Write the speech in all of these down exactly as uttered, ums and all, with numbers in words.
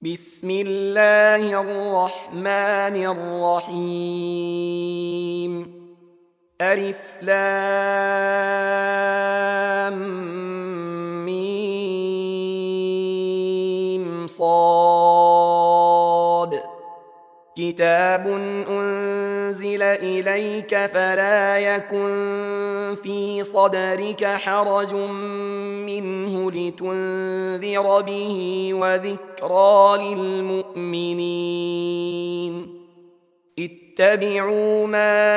بسم الله الرحمن الرحيم. ألف لام ميم صاد. كتاب أنزل إليك فلا يكن في صدرك حرج منه لتنذر به وذكرى للمؤمنين. اتبعوا ما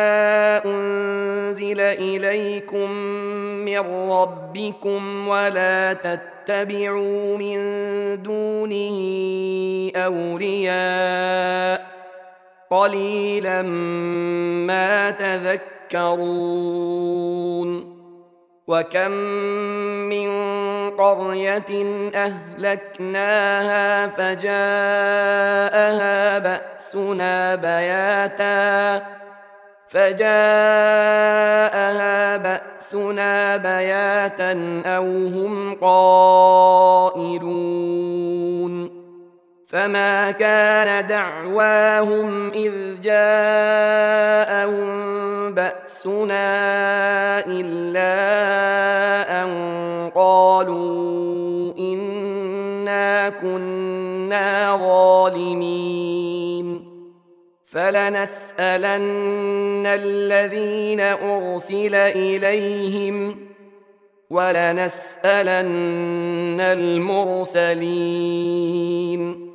أنزل إليكم من ربكم ولا تتبعوا من دونه أولياء قليلا ما تذكرون. وكم من قرية أهلكناها فجاءها بأسنا بياتا فجاءها بأسنا بياتا أو هم قائلون. فما كان دعواهم إذ جاءهم بأسنا إلا أن قالوا إنا كنا ظالمين. فلنسألن الذين أرسل إليهم ولنسألن المرسلين.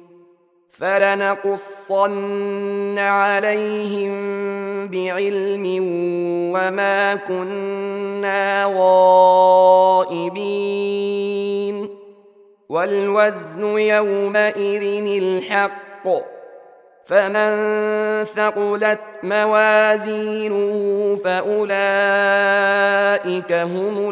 فلنقصن عليهم بعلم وما كنا غائبين. والوزن يومئذ الحق فمن ثقلت موازينه فأولئك هم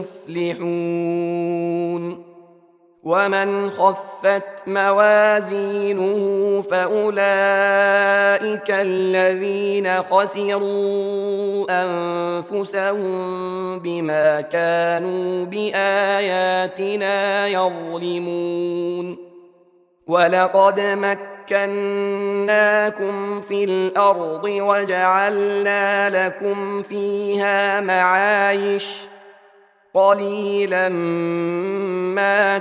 المفلحون. ومن خفت موازينه فأولئك الذين خسروا أنفسهم بما كانوا بآياتنا يظلمون. ولقد مكناكم في الأرض وجعلنا لكم فيها معايش قليلا ما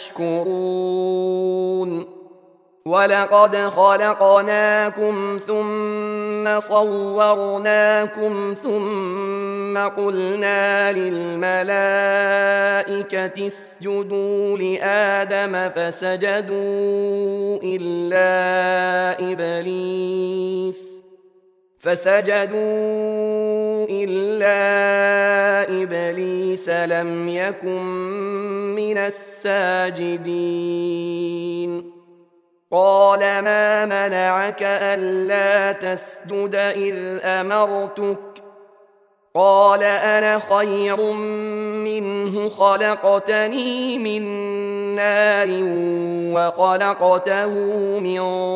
تشكرون. ولقد خلقناكم ثم صورناكم ثم قلنا للملائكة اسجدوا لآدم فسجدوا إلا إبليس فسجدوا إلا إبليس لم يكن من الساجدين. قال ما منعك ألا تسجد إذ أمرتك؟ قال أنا خير منه خلقتني من نار وخلقته من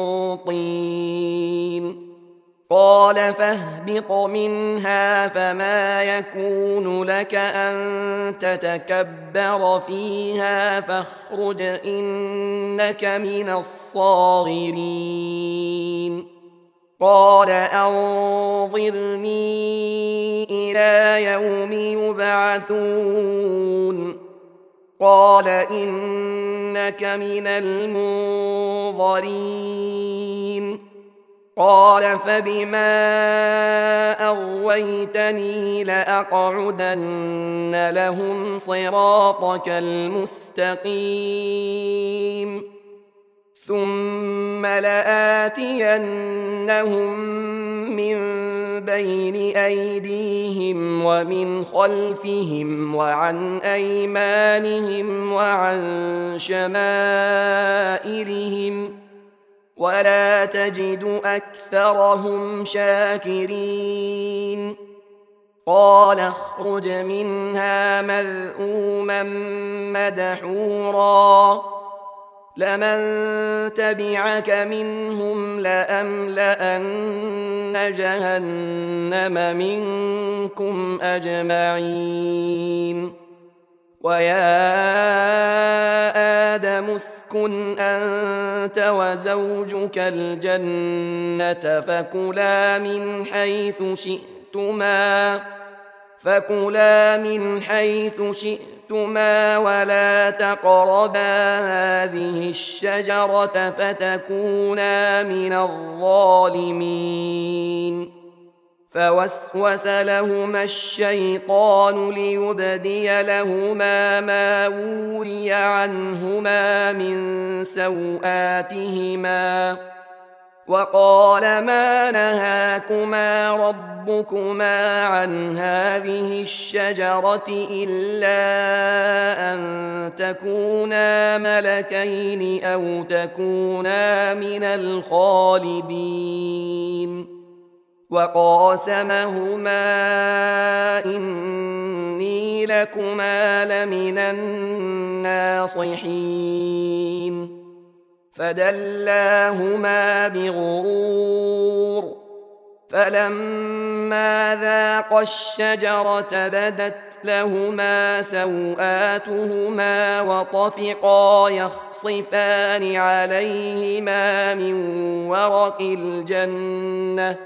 طين. قال فاهبط منها فما يكون لك أن تتكبر فيها فاخرج إنك من الصاغرين. قال أنظرني إلى يوم يبعثون. قال إنك من المنظرين. قال فبما أغويتني لأقعدن لهم صراطك المستقيم ثم لآتينهم من بين أيديهم ومن خلفهم وعن أيمانهم وعن شمائلهم ولا تجد أكثرهم شاكرين. قال اخرج منها مذءوما مدحورا لمن تبعك منهم لأملأن جهنم منكم أجمعين. ويا آدم اسكن اسكن أنت وزوجك الجنة فكلا من حيث شئتما فكلا من حيث شئتما ولا تقربا هذه الشجرة فتكونا من الظالمين. فوسوس لهما الشيطان ليبدي لهما ما وري عنهما من سوآتهما وقال ما نهاكما ربكما عن هذه الشجرة إلا أن تكونا ملكين أو تكونا من الخالدين. وقاسمهما إني لكما لمن الناصحين فدلاهما بغرور فلما ذاقا الشجرة بدت لهما سوآتهما وطفقا يخصفان عليهما من ورق الجنة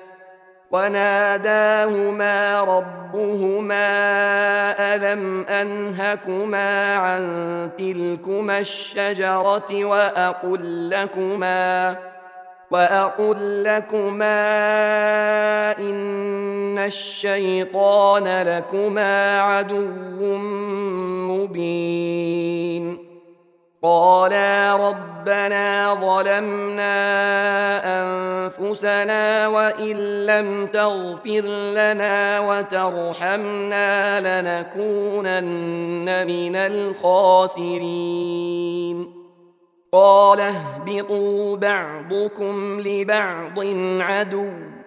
وناداهما ربهما ألم أنهكما عن تلكما الشجرة وأقل لكما وأقل لكما إن الشيطان لكما عدو مبين. قالا ربنا ظلمنا أنفسنا وإن لم تغفر لنا وترحمنا لنكونن من الخاسرين. قال اهبطوا بعضكم لبعض عدو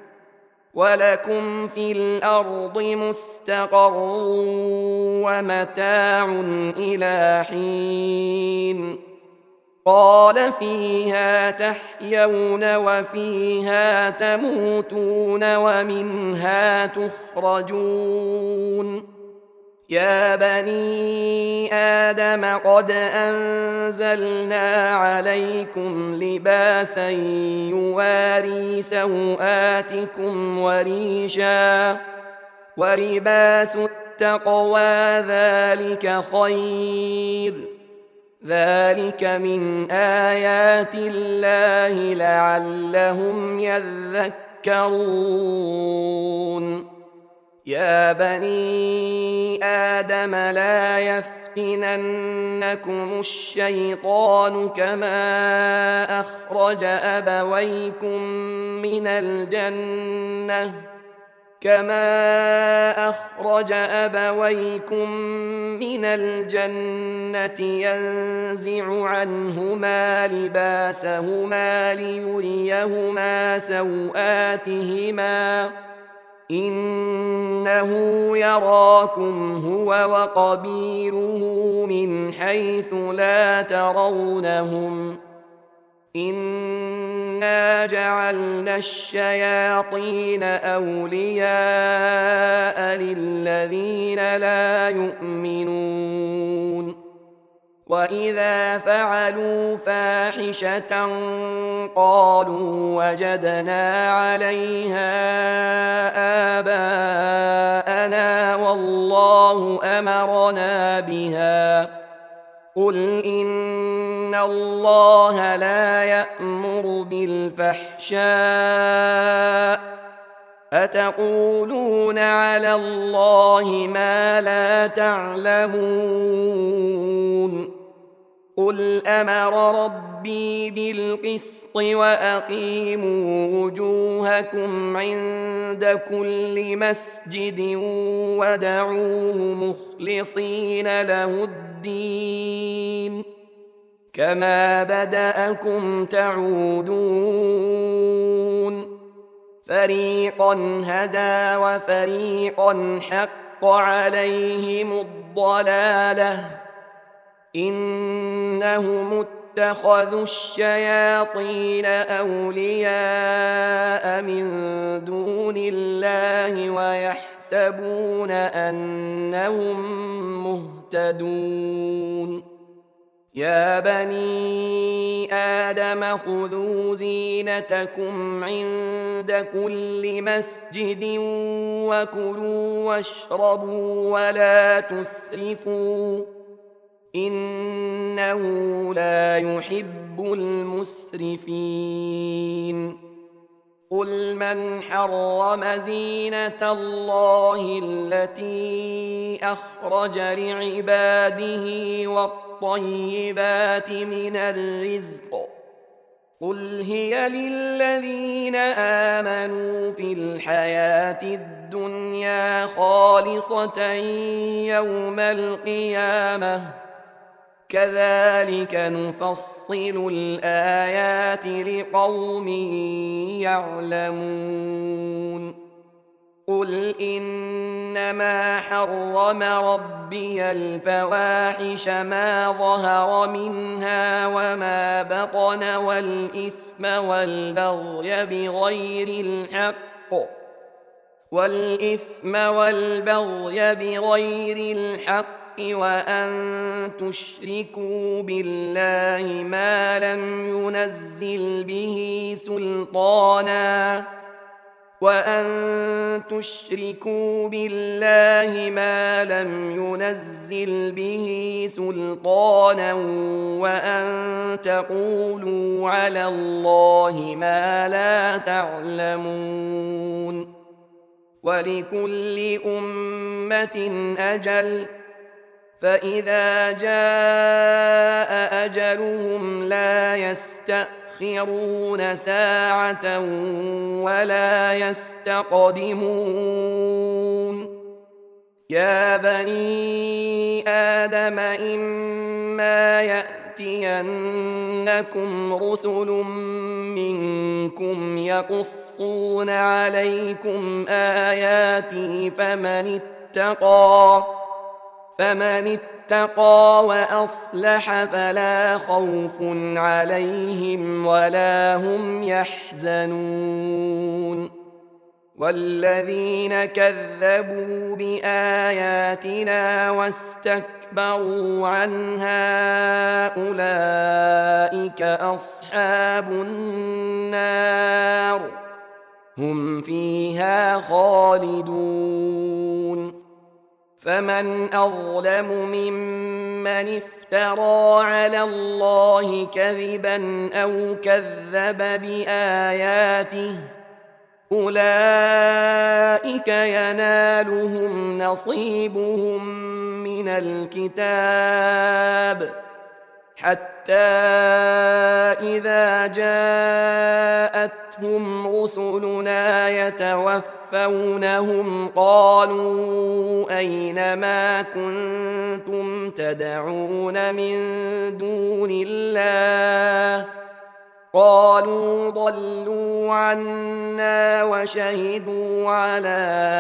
ولكم في الأرض مستقر ومتاع إلى حين. قال فيها تحيون وفيها تموتون ومنها تخرجون. يا بني آدم قد أنزلنا عليكم لباسا يواري سوآتكم وريشا ولباس التقوى ذلك خير ذلك من آيات الله لعلهم يذكرون. يا بني آدم لا يفتننكم الشيطان كما أخرج أبويكم من الجنة كما أخرج أبويكم من الجنة ينزع عنهما لباسهما ليريهما سوآتهما إنه يراكم هو وقبيله من حيث لا ترونهم إنا جعلنا الشياطين أولياء للذين لا يؤمنون. وإذا فعلوا فاحشة قالوا وجدنا عليها آباءنا والله أمرنا بها قل إن الله لا يأمر بالفحشاء أتقولون على الله ما لا تعلمون. قل أمر ربي بالقسط وأقيموا وجوهكم عند كل مسجد ودعوه مخلصين له الدين كما بدأكم تعودون. فريقا هدى وفريقا حق عليهم الضلالة إنهم اتخذوا الشياطين أولياء من دون الله ويحسبون أنهم مهتدون. يا بني آدم خذوا زينتكم عند كل مسجد وكلوا واشربوا ولا تسرفوا إنه لا يحب المسرفين قل من حرم زينة الله التي أخرج لعباده والطيبات من الرزق قل هي للذين آمنوا في الحياة الدنيا خالصة يوم القيامة كذلك نفصل الآيات لقوم يعلمون قل إنما حرم ربي الفواحش ما ظهر منها وما بطن والإثم والبغي بغير الحق والإثم والبغي بغير الحق وأن تشركوا بالله ما لم ينزل به سلطانا وأن تشركوا بالله ما لم ينزل به سلطانا وأن تقولوا على الله ما لا تعلمون ولكل أمة أجل فإذا جاء أجلهم لا يستأخرون ساعة ولا يستقدمون يا بني آدم إما يأتينكم رسل منكم يقصون عليكم آياتي فمن اتقى فمن اتقى وأصلح فلا خوف عليهم ولا هم يحزنون والذين كذبوا بآياتنا واستكبروا عنها أولئك أصحاب النار هم فيها خالدون فمن أظلم ممن افترى على الله كذبا أو كذب بآياته أولئك ينالهم نصيبهم من الكتاب حتى إذا جاءتهم رسلنا يتوفونهم قالوا أين ما كنتم تدعون من دون الله قالوا ضلوا عنا وشهدوا على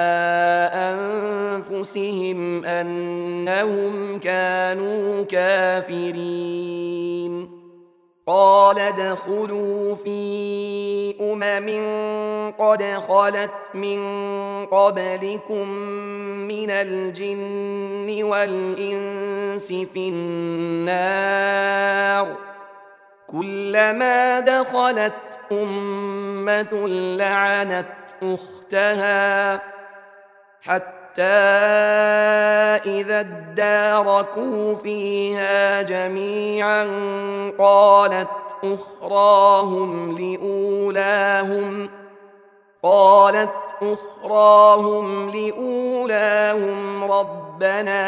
أنفسهم أنهم كانوا كافرين قال ادخلوا في أمم قد خلت من قبلكم من الجن والإنس في النار كلما دخلت أمة لعنت أختها حتى إذا اداركوا فيها جميعا قالت أخراهم لأولاهم قالت أخراهم لأولاهم ربنا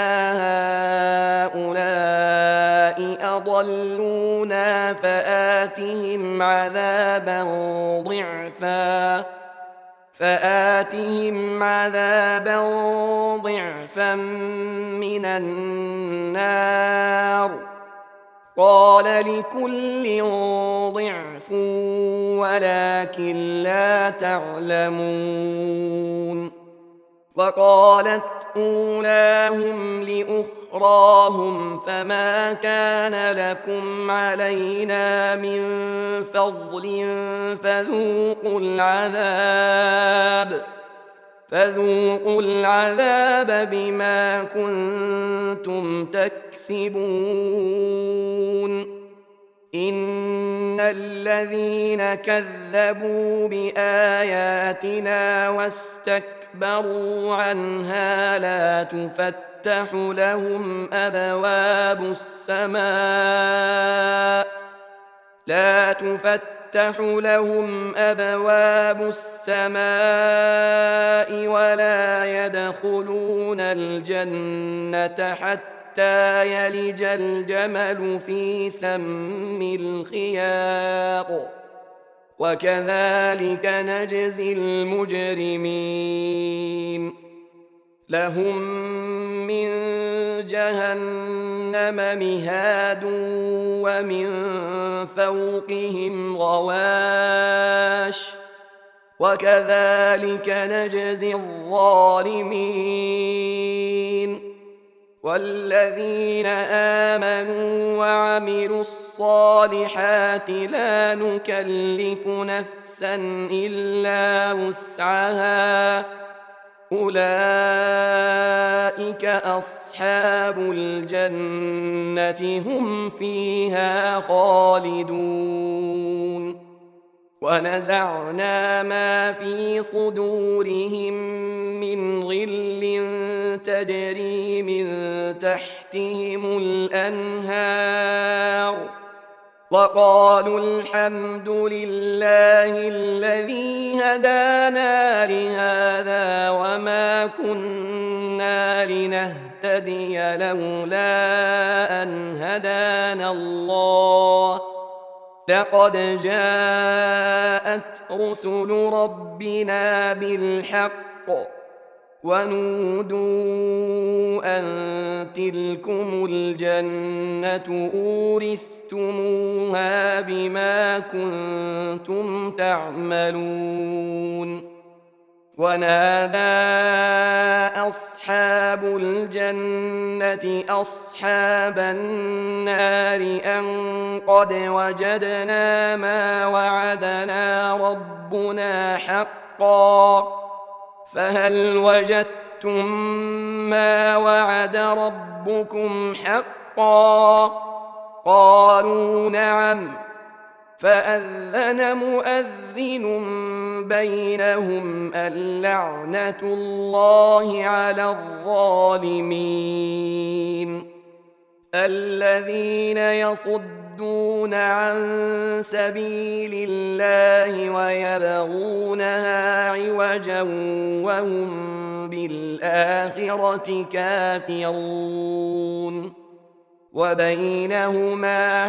هؤلاء أضلونا فآتهم عذابا ضعفا فآتهم عذابا ضعفا من النار قال لكل ضعف ولكن لا تعلمون وقالت أولاهم لأخراهم فما كان لكم علينا من فضل فذوقوا العذاب فذوقوا العذاب بما كنتم تكسبون إن الذين كذبوا بآياتنا واستكبروا عنها لا تفتح لهم أبواب السماء لا تفتح لهم أبواب السماء ولا يدخلون الجنة حتى يلج الجمل في سم الخياط وكذلك نجزي المجرمين لهم من جهنم مهاد ومن فوقهم غواش وكذلك نجزي الظالمين والذين آمنوا وعملوا الصالحات لا نكلف نفسا إلا وسعها أولئك أصحاب الجنة هم فيها خالدون ونزعنا ما في صدورهم من غل تجري من تحتهم الأنهار وقالوا الحمد لله الذي هدانا لهذا وما كنا لنهتدي لولا أن هدانا الله لقد جاءت رسل ربنا بالحق ونودوا أن تلكم الجنة أورثتموها بما كنتم تعملون ونادى أصحاب الجنة أصحاب النار أن قد وجدنا ما وعدنا ربنا حقا فهل وجدتم ما وعد ربكم حقا قالوا نعم فأذن مؤذن بينهم اللعنة الله على الظالمين الذين يصدون عن سبيل الله ويبغونها عوجا وهم بالآخرة كافرون وبينهما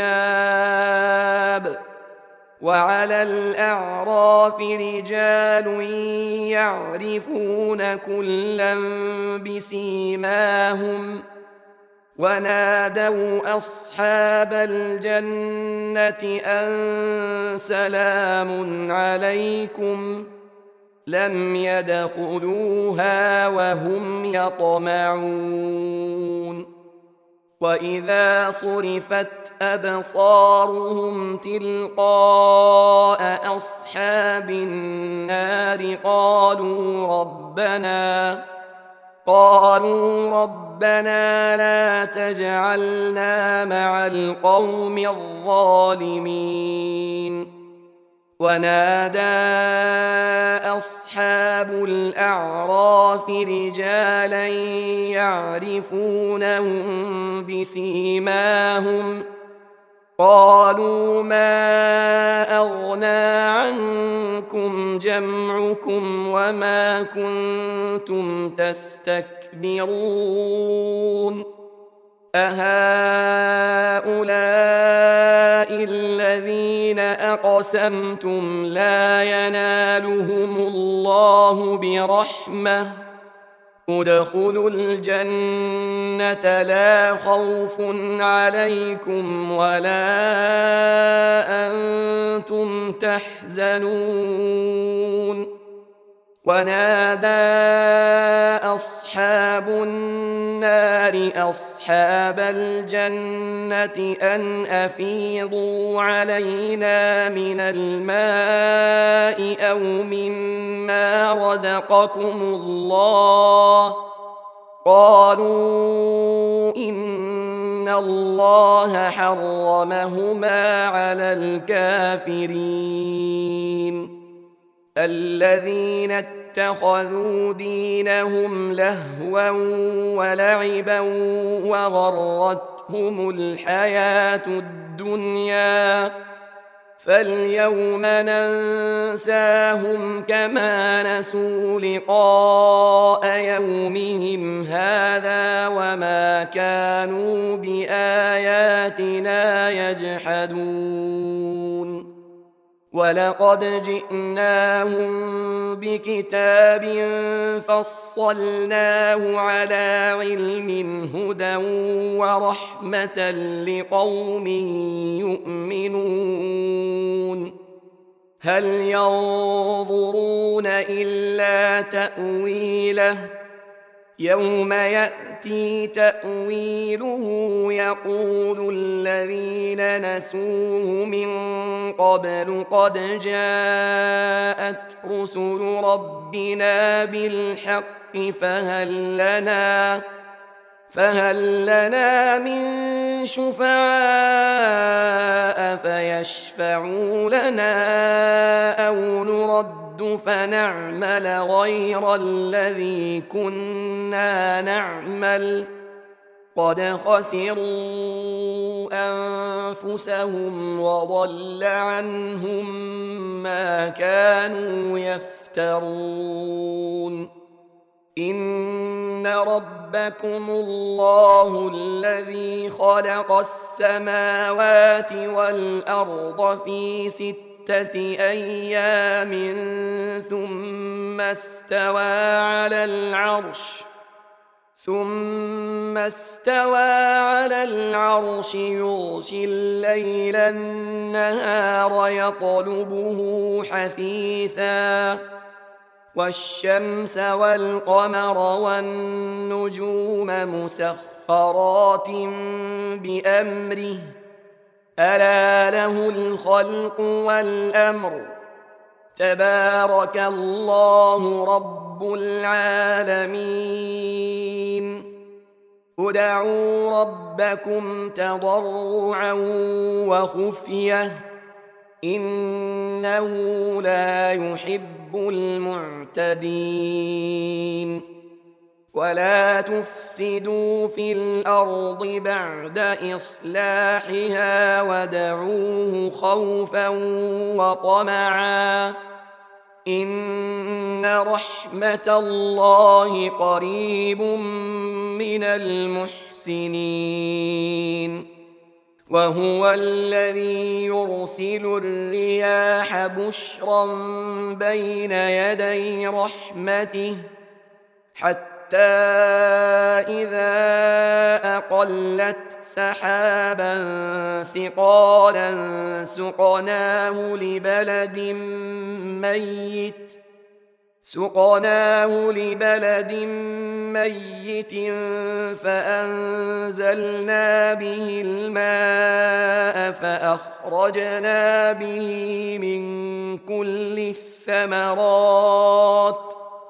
حجاب وعلى الأعراف رجال يعرفون كلا بسيماهم ونادوا أصحاب الجنة أن سلام عليكم لم يدخلوها وهم يطمعون وإذا صرفت أبصارهم تلقاء أصحاب النار قالوا ربنا قالوا ربنا لا تجعلنا مع القوم الظالمين ونادى أصحاب الأعراف رجالا يعرفونهم بسيماهم قالوا ما أغنى عنكم جمعكم وما كنتم تستكبرون أهؤلاء الذين أقسمتم لا ينالهم الله برحمة ادخلوا الجنة لا خوف عليكم ولا أنتم تحزنون ونادى أصحاب النار أصحاب أصحاب الجنة أن أفيضوا علينا من الماء أو مما رزقكم الله قالوا إن الله حرمهما على الكافرين الذين اتخذوا دينهم لهوا ولعبا وغرتهم الحياة الدنيا فاليوم ننساهم كما نسوا لقاء يومهم هذا وما كانوا بآياتنا يجحدون ولقد جئناهم بكتاب فصلناه على علم هدى ورحمة لقوم يؤمنون هل ينظرون إلا تأويله يوم يأتي تأويله يقول الذين نسوه من قبل قد جاءت رسل ربنا بالحق فهل لنا فهل لنا من شفعاء فيشفعوا لنا أو نرد فنعمل غير الذي كنا نعمل قد خسروا أنفسهم وضل عنهم ما كانوا يفترون إن ربكم الله الذي خلق السماوات والأرض في ستة أيام ثم استوى على العرش ثم استوى على العرش يغشي الليل النهار يطلبه حثيثا والشمس والقمر والنجوم مسخرات بأمره ألا له الخلق والأمر تبارك الله رب العالمين ادعوا ربكم تضرعا وخفية إنه لا يحب المعتدين ولا تفسدوا في الأرض بعد إصلاحها ودعوه خوفا وطمعا إن رحمة الله قريب من المحسنين وهو الذي يرسل الرياح بشرا بين يدي رحمته حتى إذا أقلت سحابا ثقالا سقناه لبلد ميت سقناه لبلد ميت فأنزلنا به الماء فأخرجنا به من كل الثمرات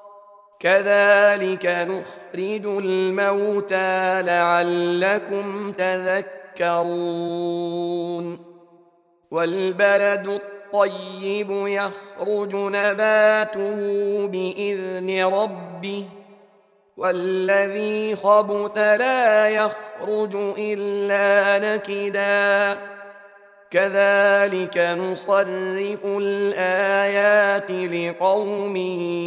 كذلك نخرج الموتى لعلكم تذكرون والبلد الطيب يخرج نباته بإذن ربه والذي خبث لا يخرج إلا نكدا كذلك نصرف الآيات لقوم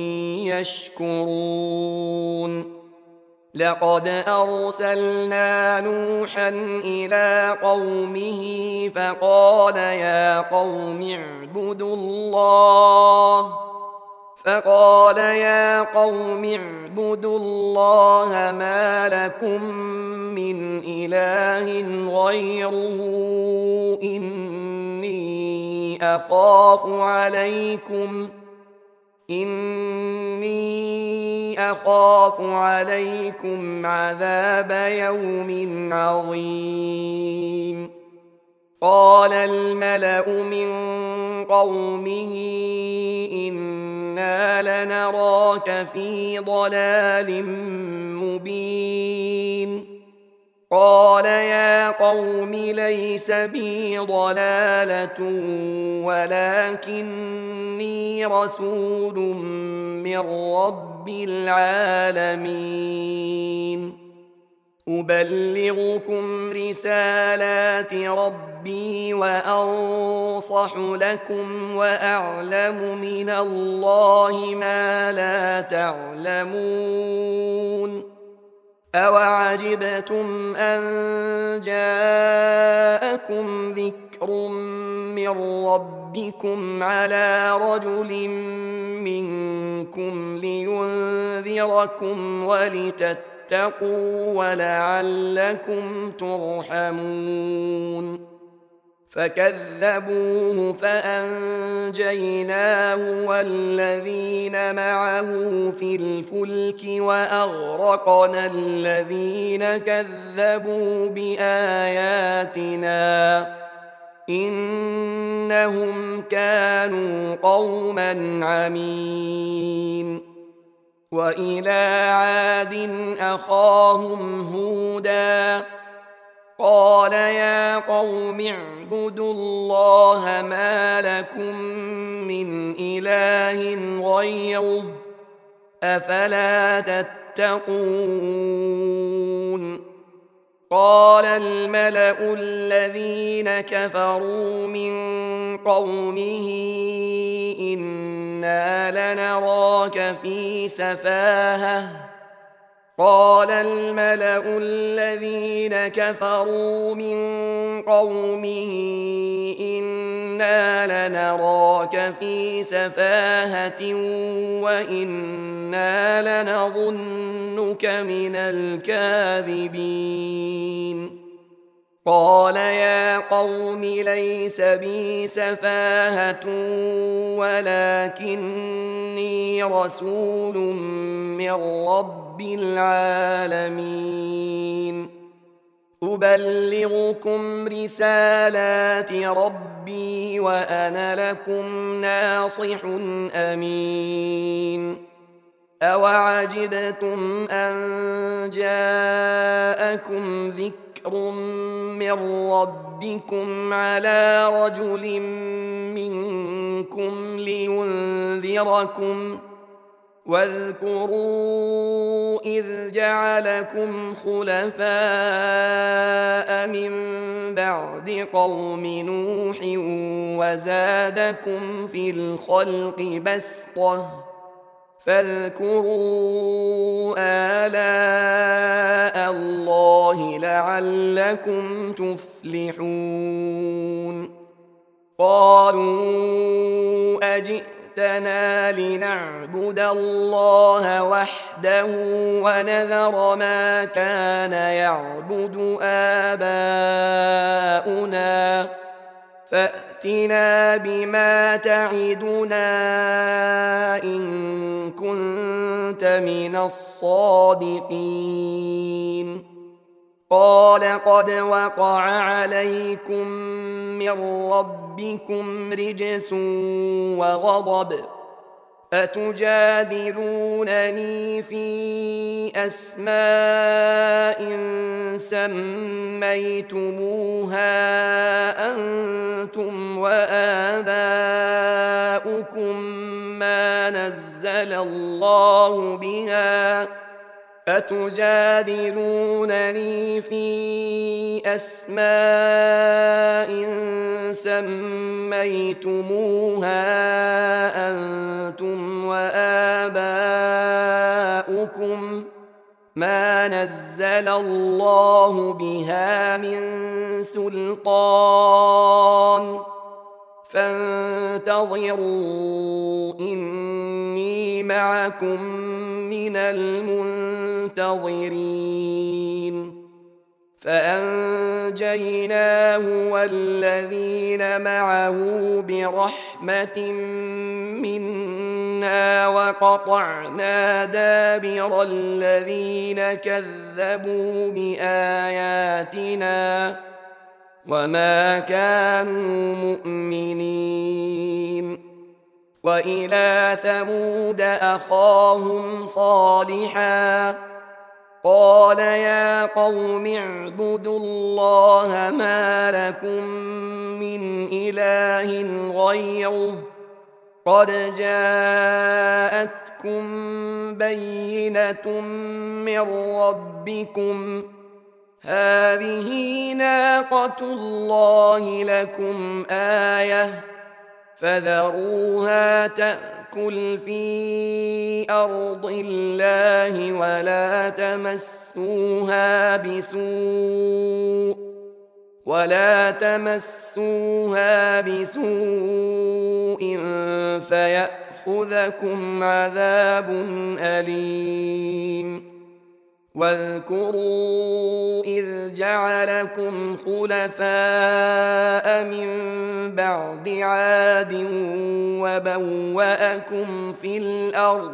يشكرون لقد أرسلنا نوحا إلى قومه فقال يا قوم اعبدوا الله فقال يا قوم اعبدوا الله ما لكم من إله غيره إني أخاف عليكم إني أخاف عليكم عذاب يوم عظيم. قال الملأ من قومه إنا لنراك في ضلال مبين. قال يا قوم ليس بي ضلالة ولكني رسول من رب العالمين أبلغكم رسالات ربي وأنصح لكم وأعلم من الله ما لا تعلمون. أوعجبتم أن جاءكم ذكر من ربكم على رجل منكم لينذركم ولتتقوا ولعلكم ترحمون. فكذبوه فأنجيناه والذين معه في الفلك وأغرقنا الذين كذبوا بآياتنا إنهم كانوا قوما عمين. وإلى عاد أخاهم هودا قال يا قوم اعبدوا الله ما لكم من إله غيره أفلا تتقون. قال الملأ الذين كفروا من قومه إنا لنراك في سفاهة قال الملأ الذين كفروا من قومه إنا لنراك في سفاهة وإنا لنظنك من الكاذبين. قال يا قوم ليس بي سفاهة ولكني رسول من رب العالمين أبلغكم رسالات ربي وأنا لكم ناصح أمين. أوعجبتم أن جاءكم ذكر من ربكم على رجل منكم لينذركم واذكروا إذ جعلكم خلفاء من بعد قوم نوح وزادكم في الخلق بسطة فاذكروا آلاء الله لعلكم تفلحون. قالوا أجئتنا لنعبد الله وحده ونذر ما كان يعبد آباؤنا فأتنا بما تعدنا إن كنت من الصادقين. قال قد وقع عليكم من ربكم رجس وغضب أتجادلونني في أسماء سميتموها أنتم وآباؤكم ما نزل الله بها أتجادلونني في أسماء سميتموها أنتم وآباؤكم ما نزل الله بها من سلطان فانتظروا إني معكم من المنتظرين. فأنجيناه والذين معه برحمة منا وقطعنا دابر الذين كذبوا بآياتنا وما كانوا مؤمنين. وإلى ثمود أخاهم صالحا قال يا قوم اعبدوا الله ما لكم من إله غيره قد جاءتكم بينة من ربكم هذه ناقة الله لكم آية فذروها تأكل في أرض الله ولا تمسوها بسوء ولا تمسوها بسوء فيأخذكم عذاب أليم. واذكروا إذ جعلكم خلفاء من بعد عاد وبوأكم في الأرض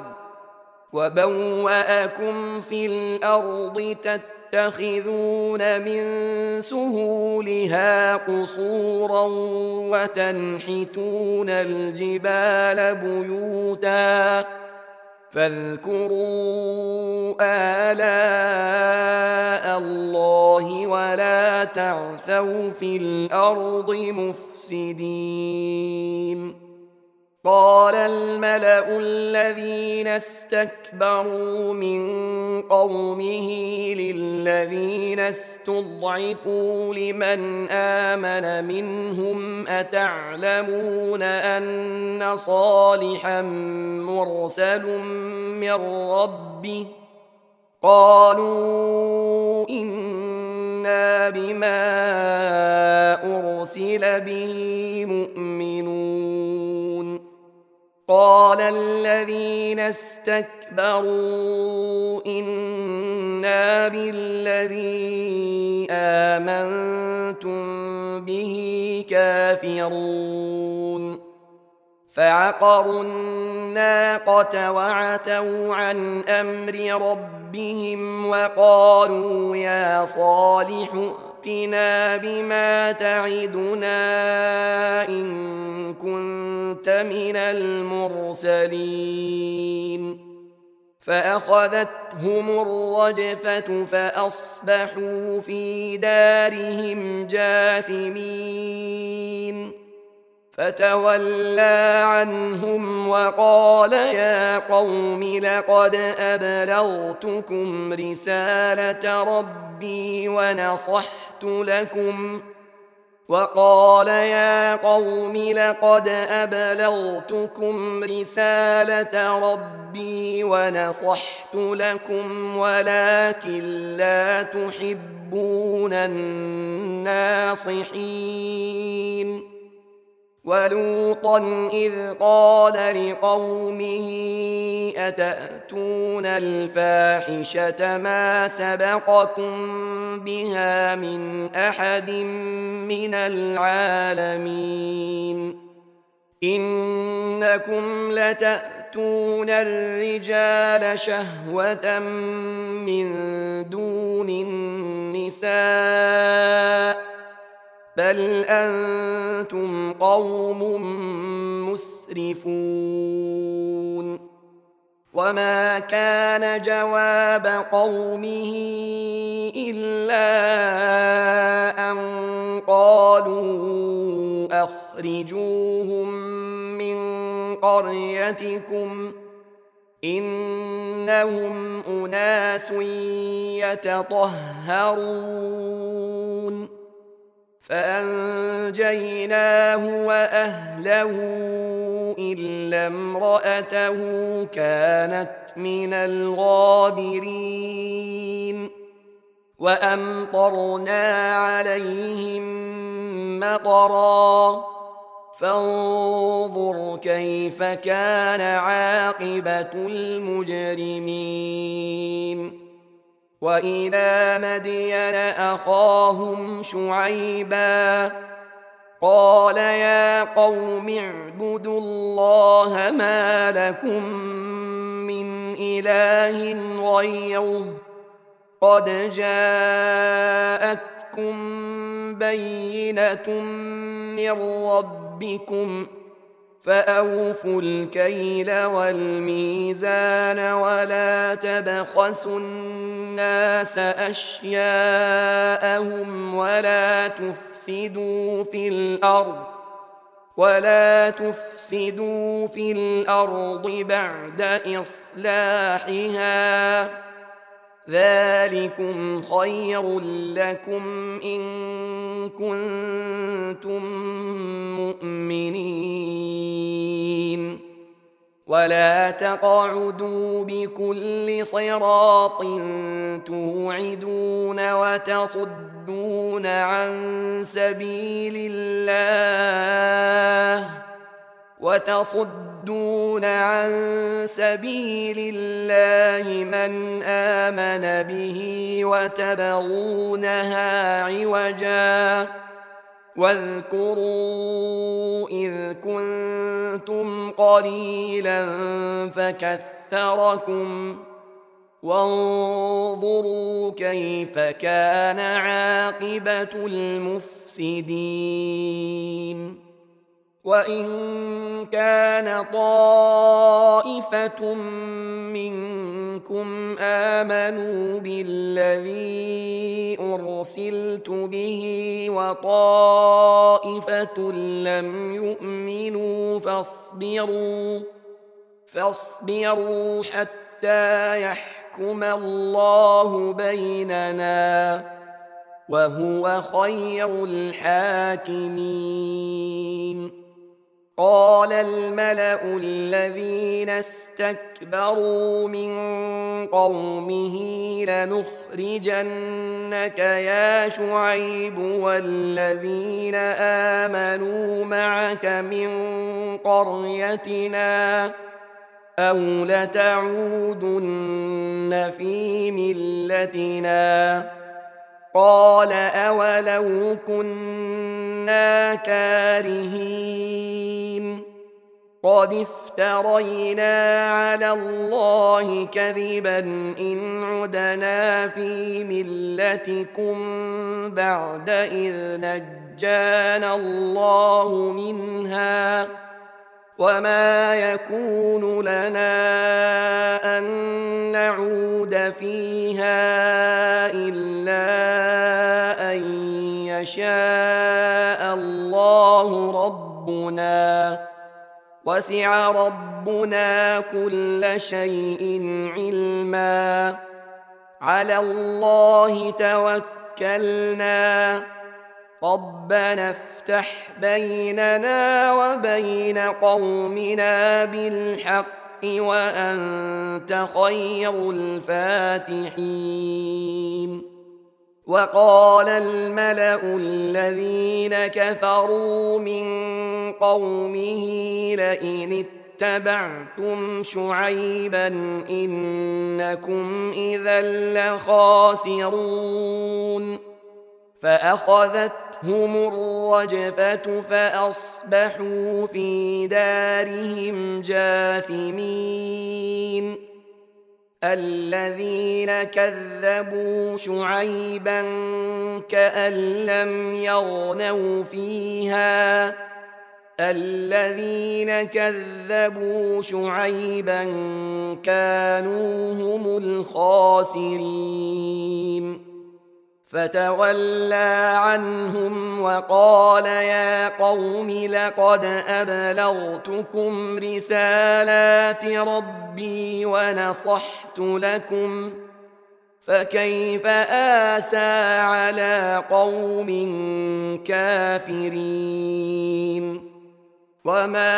وبوأكم في الأرض تتخذون من سهولها قصورا وتنحتون الجبال بيوتا فاذكروا آلاء الله ولا تعثوا في الأرض مفسدين. قال الملأ الذين استكبروا من قومه للذين استضعفوا لمن آمن منهم أتعلمون أن صالحا مرسل من ربه قالوا إنا بما أرسل به مؤمنون. قال الذين استكبروا إنا بالذي آمنتم به كافرون. فعقروا الناقة وعتوا عن أمر ربهم وقالوا يا صالح ائتنا بما تعدنا إن كنت من المرسلين. فأخذتهم الرجفة فأصبحوا في دارهم جاثمين. فتولى عنهم وقال يا قوم لقد أبلغتكم رسالة ربي ونصحت لكم وقال يا قوم لقد أبلغتكم رسالة ربي ونصحت لكم ولكن لا تحبون الناصحين. ولوطا إذ قال لقومه أتأتون الفاحشة ما سبقكم بها من أحد من العالمين إنكم لتأتون الرجال شهوة من دون النساء بل أنتم قوم مسرفون. وما كان جواب قومه إلا أن قالوا أخرجوهم من قريتكم إنهم أناس يتطهرون. فأنجيناه وأهله إلا امرأته كانت من الغابرين. وأمطرنا عليهم مطرا فانظر كيف كان عاقبة المجرمين. وإلى مدين أخاهم شعيبا قال يا قوم اعبدوا الله ما لكم من إله غيره قد جاءتكم بينة من ربكم فأوفوا الكيل والميزان ولا تبخسوا الناس أشياءهم ولا تفسدوا في الأرض ولا تفسدوا في الأرض بعد إصلاحها ذلكم خير لكم إن كنتم مؤمنين ولا تقعدوا بكل صراط توعدون وتصدون عن سبيل الله وتصدون عن سبيل الله من آمن به وتبغونها عوجا واذكروا إذ كنتم قليلا فكثركم وانظروا كيف كان عاقبة المفسدين وإن كان طائفة منكم آمنوا بالذي أرسلت به وطائفة لم يؤمنوا فاصبروا فاصبروا حتى يحكم الله بيننا وهو خير الحاكمين قال الملأ الذين استكبروا من قومه لنخرجنك يا شعيب والذين آمنوا معك من قريتنا أو لتعودن في ملتنا قال أولو كنا كارهين قد افترينا على الله كذبا إن عدنا في ملتكم بعد إذ نجانا الله منها وما يكون لنا أن نعود فيها إلا أن يشاء الله ربنا وسع ربنا كل شيء علما على الله توكلنا ربنا افتح بيننا وبين قومنا بالحق وأنت خير الفاتحين وقال الملأ الذين كفروا من قومه لئن اتبعتم شعيبا إنكم إذا لخاسرون فأخذتهم الرجفة فأصبحوا في دارهم جاثمين الذين كذبوا شعيبا كأن لم يغنوا فيها الذين كذبوا شعيبا كانوا هم الخاسرين فتولى عنهم وقال يا قوم لقد أبلغتكم رسالات ربي ونصحت لكم فكيف آسى على قوم كافرين وما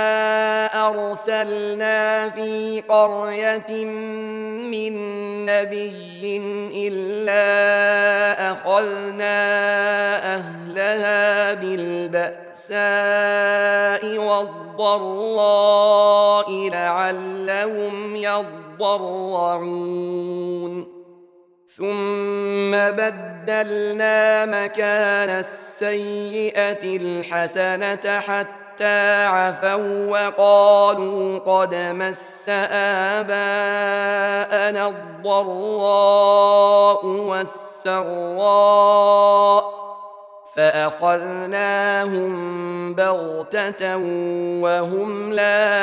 أرسلنا في قرية من نبي إلا أخذنا أهلها بالبأساء والضراء لعلهم يضرعون ثم بدلنا مكان السيئة الحسنة حتى عفوا وقالوا قد مس آباءنا الضراء والسراء فأخذناهم بغتة وهم لا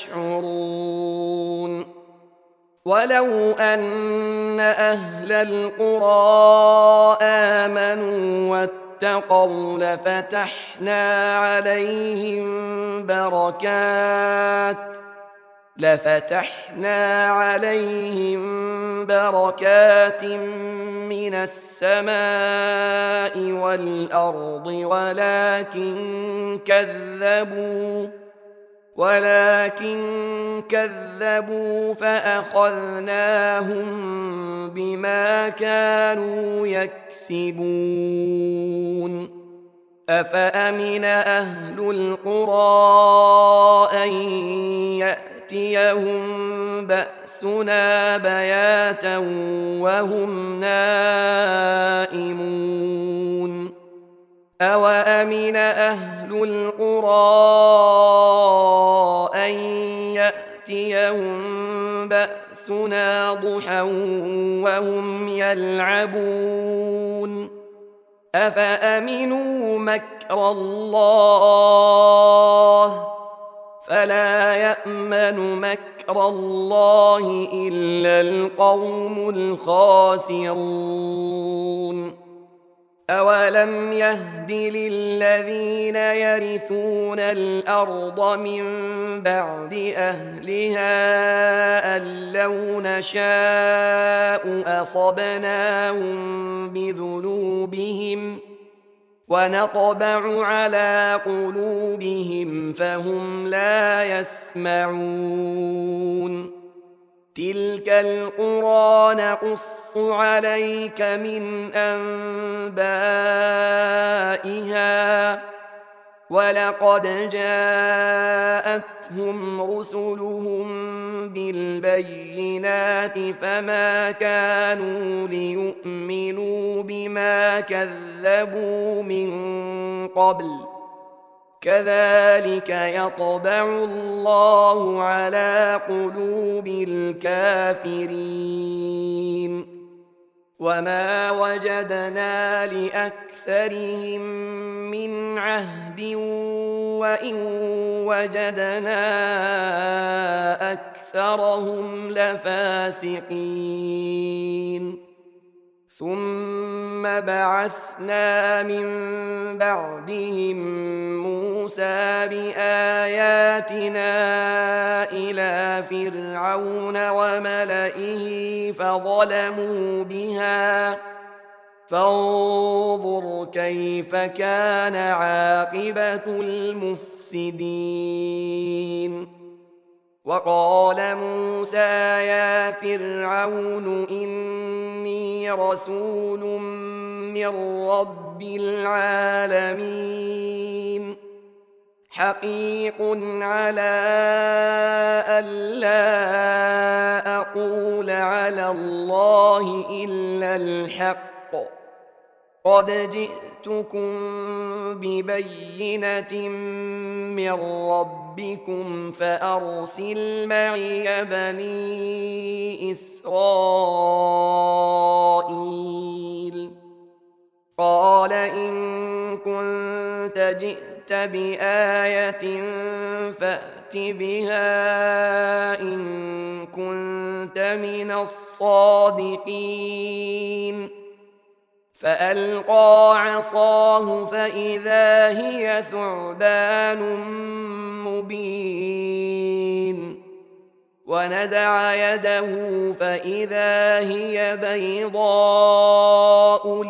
يشعرون ولو أن أهل القرى آمنوا واتقوا لفتحنا عليهم بركات لفتحنا عليهم بركات من السماء والأرض ولكن كذبوا ولكن كذبوا فأخذناهم بما كانوا يكسبون أفأمن أهل القرى أن يأتيهم بأسنا بياتا وهم نائمون أوأمن أهل القرى أن يأتيهم بأسنا ضحى وهم يلعبون أفأمنوا مكر الله فلا يأمن مكر الله إلا القوم الخاسرون أولم يهد للذين يرثون الأرض من بعد أهلها أن لو نشاء أصبناهم بذنوبهم ونطبع على قلوبهم فهم لا يسمعون تلك القرى نقص عليك من أنبائها ولقد جاءتهم رسلهم بالبينات فما كانوا ليؤمنوا بما كذبوا من قبل كذلك يطبع الله على قلوب الكافرين وما وجدنا لأكثرهم من عهد وإن وجدنا أكثرهم لفاسقين ثم بعثنا من بعدهم موسى بآياتنا إلى فرعون وملئه فظلموا بها فانظر كيف كان عاقبة المفسدين وقال موسى يا فرعون إني رسول من رب العالمين حقيق على ألا أقول على الله إلا الحق قد جئتكم ببينة من ربكم فأرسل معي بني إسرائيل قال إن كنت جئت بآية فأت بها إن كنت من الصادقين فألقى عصاه فإذا هي ثعبان مبين ونزع يده فإذا هي بيضاء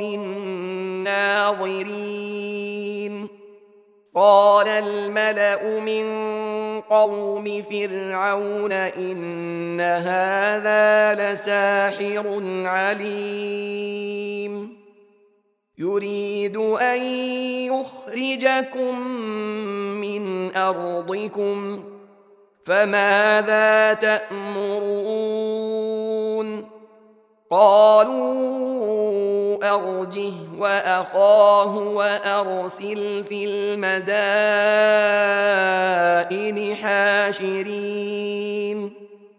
للناظرين قال الملأ من قوم فرعون إن هذا لساحر عليم يريد أن يخرجكم من أرضكم فماذا تأمرون قالوا أرجه وأخاه وأرسل في المدائن حاشرين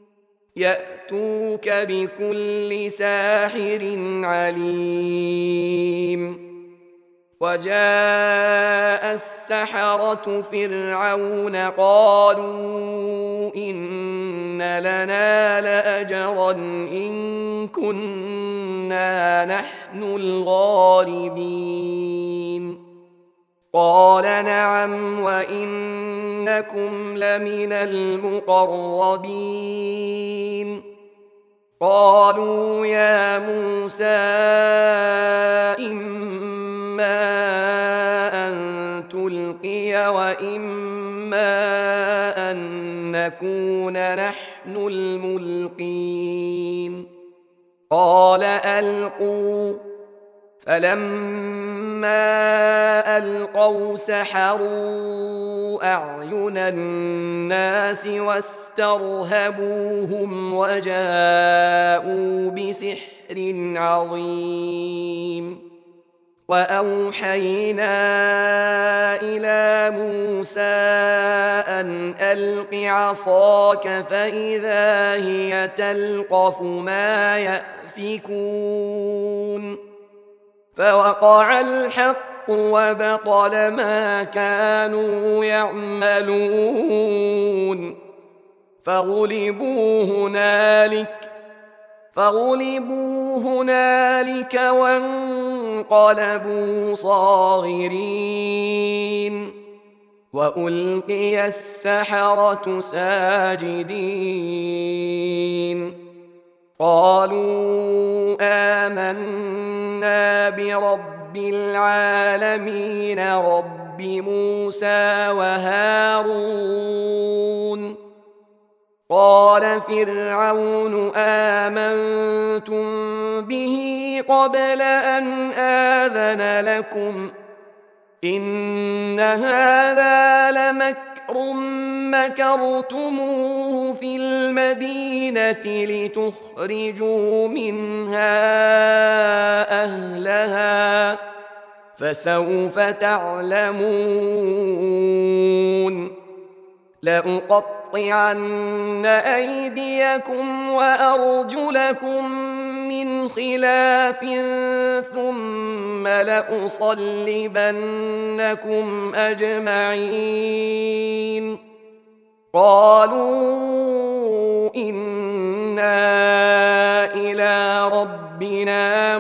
يأتوك بكل ساحر عليم. وجاء السحرة فرعون قالوا إن لنا لأجرا إن كنا نحن الغالبين. قال نعم وإنكم لمن المقربين. قالوا يا موسى إما أن تلقي وإما أن نكون نحن الملقين. قال ألقوا. فلما ألقوا سحروا أعين الناس واسترهبوهم وجاءوا بسحر عظيم. وأوحينا إلى موسى أن ألق عصاك فإذا هي تلقف ما يأفكون. فوقع الحق وبطل ما كانوا يعملون. فغلبوا هنالك فغلبوا هنالك وانقلبوا صاغرين. وألقي السحرة ساجدين. قالوا آمنا برب العالمين رب موسى وهارون. قال فرعون آمنتم به قبل أن آذن لكم إن هذا لمكر مكرتموه في المدينة لتخرجوا منها أهلها فسوف تعلمون. لأقطعن أيديكم وأرجلكم من خلاف ثم لأصلبنكم أجمعين. قالوا إنا إلى ربنا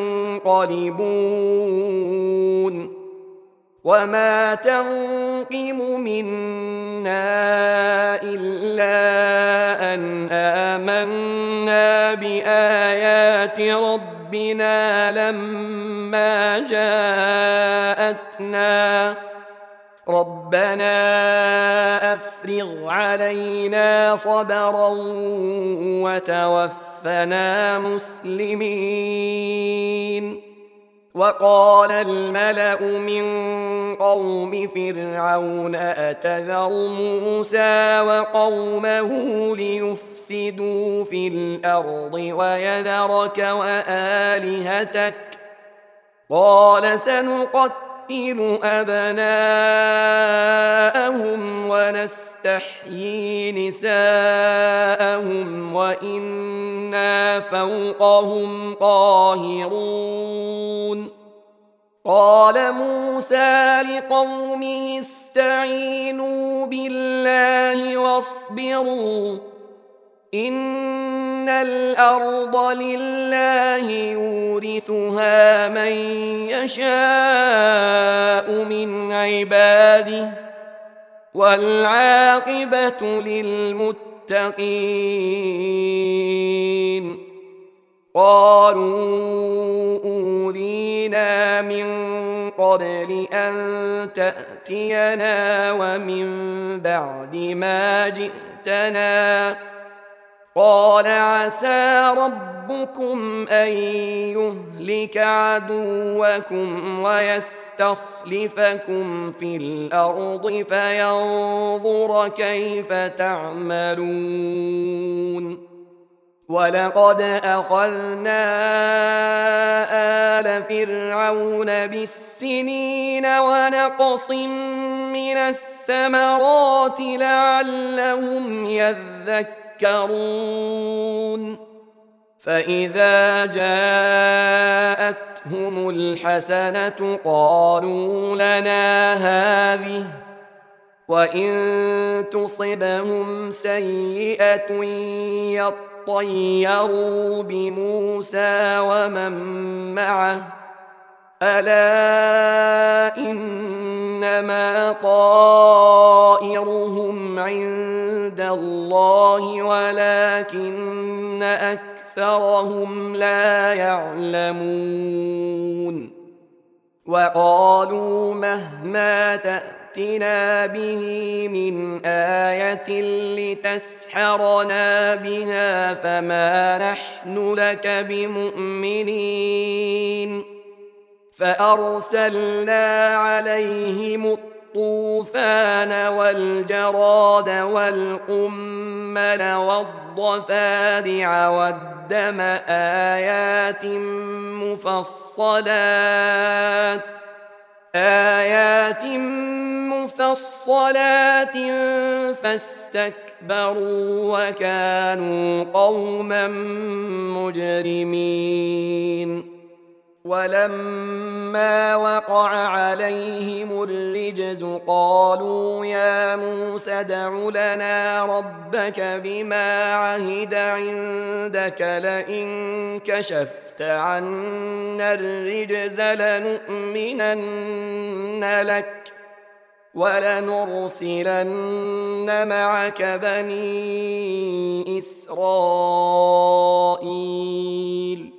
منقلبون. وما تنقم منا إلا أن آمنا بآيات ربنا لما جاءتنا ربنا أفرغ علينا صبرا وتوفنا مسلمين. وقال الملأ من قوم فرعون أتذر موسى وقومه ليفسدوا في الأرض ويذرك وآلهتك قال سنقتل أبناءهم ونستحيي نساءهم وإنا فوقهم قاهرون. قال موسى لقومه استعينوا بالله واصبروا إن الأرض لله يورثها من يشاء من عباده والعاقبة للمتقين. قالوا أوذينا من قبل أن تأتينا ومن بعد ما جئتنا قال عسى ربكم أن يهلك عدوكم ويستخلفكم في الأرض فينظر كيف تعملون. ولقد أخذنا آل فرعون بالسنين ونقص من الثمرات لعلهم يذكرون فإذا جاءتهم الحسنة قالوا لنا هذه وإن تصبهم سيئة يطيروا بموسى ومن معه ألا إنما طائرهم عند الله ولكن أكثرهم لا يعلمون وقالوا مهما تأتنا به من آية لتسحرنا بها فما نحن لك بمؤمنين فأرسلنا عليهم الطوفان والجراد والقمل والضفادع والدم آيات مفصلات آيات مفصلات فاستكبروا وكانوا قوما مجرمين ولما وقع عليهم الرجز قالوا يا موسى ادع لنا ربك بما عهد عندك لئن كشفت عنا الرجز لنؤمنن لك ولنرسلن معك بني إسرائيل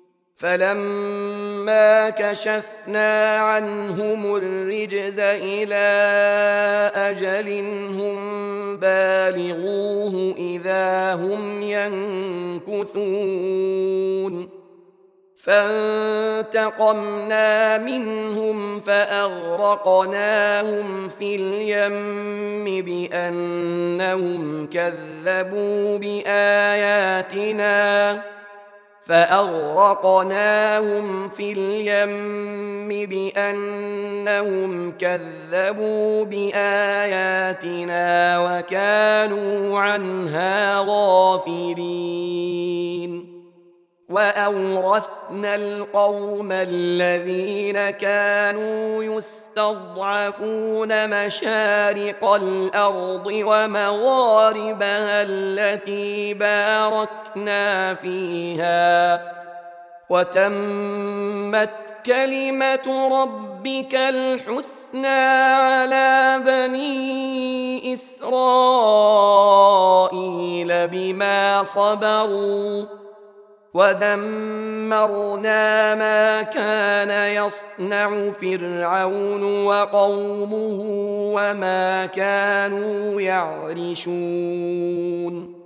فلما كشفنا عنهم الرجز إلى أجل هم بالغوه إذا هم ينكثون فانتقمنا منهم فأغرقناهم في اليم بأنهم كذبوا بآياتنا فأغرقناهم في اليم بأنهم كذبوا بآياتنا وكانوا عنها غافلين وأورثنا القوم الذين كانوا يستضعفون مشارق الأرض ومغاربها التي باركنا فيها وتمت كلمة ربك الحسنى على بني إسرائيل بما صبروا ودمرنا ما كان يصنع فرعون وقومه وما كانوا يعرشون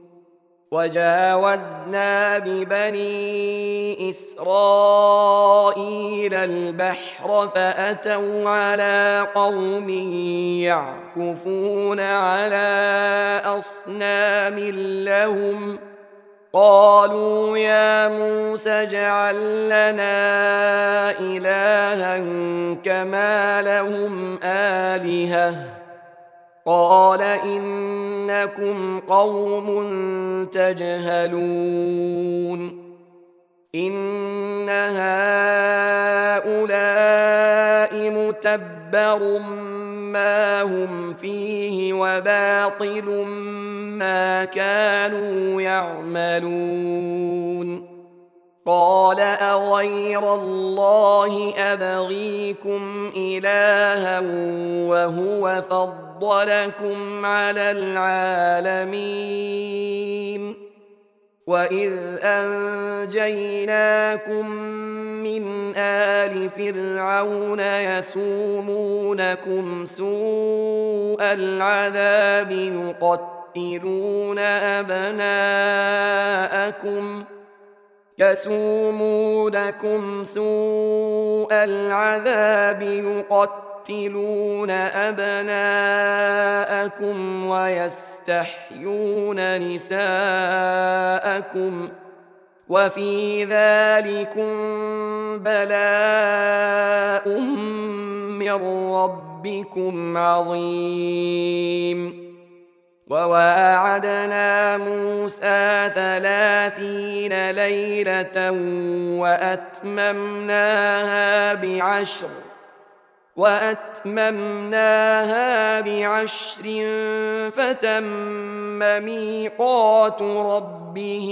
وجاوزنا ببني إسرائيل البحر فأتوا على قوم يعكفون على أصنام لهم قالوا يا موسى اجعل لنا إلها كما لهم آلهة قال إنكم قوم تجهلون إن هؤلاء متبر ما هم فيه وباطل ما كانوا يعملون قال أغير الله أبغيكم إلها وهو فضلكم على العالمين وإذ أنجيناكم من آل فرعون يسومونكم سوء العذاب يقتلون أبناءكم يسومونكم سوء العذاب يقتلون تقتلون أبناءكم ويستحيون نساءكم وفي ذلكم بلاء من ربكم عظيم. وواعدنا موسى ثلاثين ليلة وأتممناها بعشر وأتممناها بعشر فتم ميقات ربه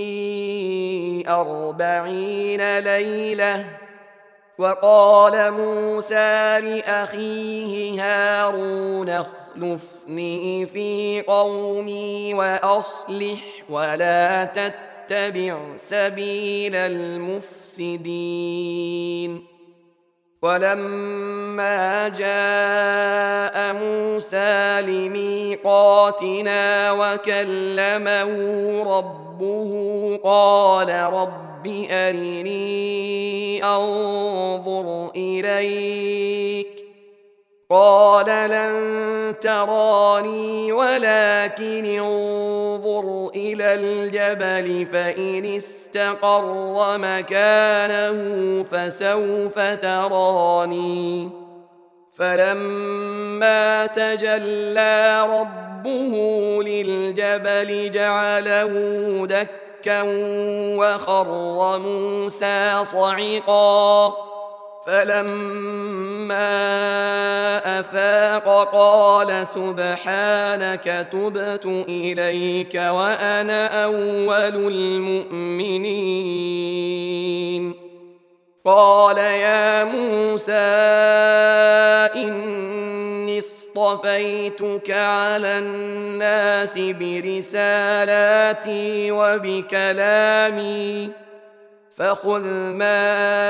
أربعين ليلة. وقال موسى لأخيه هارون اخلفني في قومي وأصلح ولا تتبع سبيل المفسدين. ولما جاء موسى لميقاتنا وكلمه ربه قال رب أرني أنظر إليك قال لن تراني ولكن انظر إلى الجبل فإن استقر مكانه فسوف تراني. فلما تجلى ربه للجبل جعله دكا وخر موسى صعقا. فلما أفاق قال سبحانك تبت إليك وأنا أول المؤمنين. قال يا موسى إني اصطفيتك على الناس برسالاتي وبكلامي فخذ ما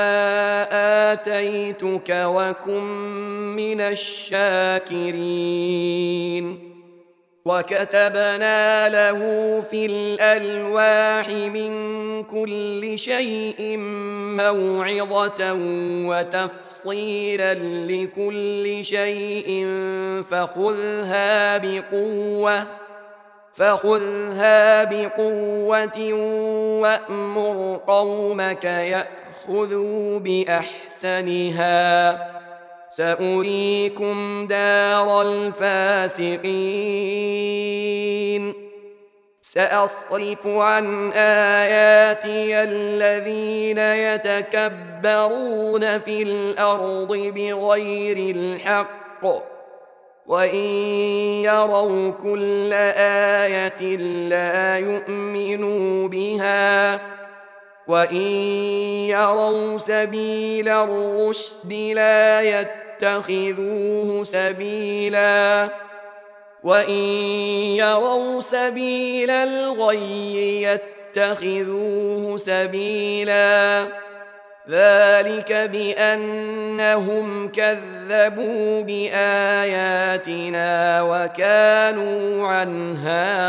آتيتك وكن من الشاكرين. وكتبنا له في الألواح من كل شيء موعظة وتفصيلا لكل شيء فخذها بقوة فخذها بقوة وأمر قومك يأخذوا بأحسنها سأريكم دار الفاسقين. سأصرف عن آياتي الذين يتكبرون في الأرض بغير الحق وإن يروا كل آية لا يؤمنوا بها وإن يروا سبيل الرشد لا يتخذوه سبيلا وإن يروا سبيل الغي يتخذوه سبيلا. ذلك بأنهم كذبوا بآياتنا وكانوا عنها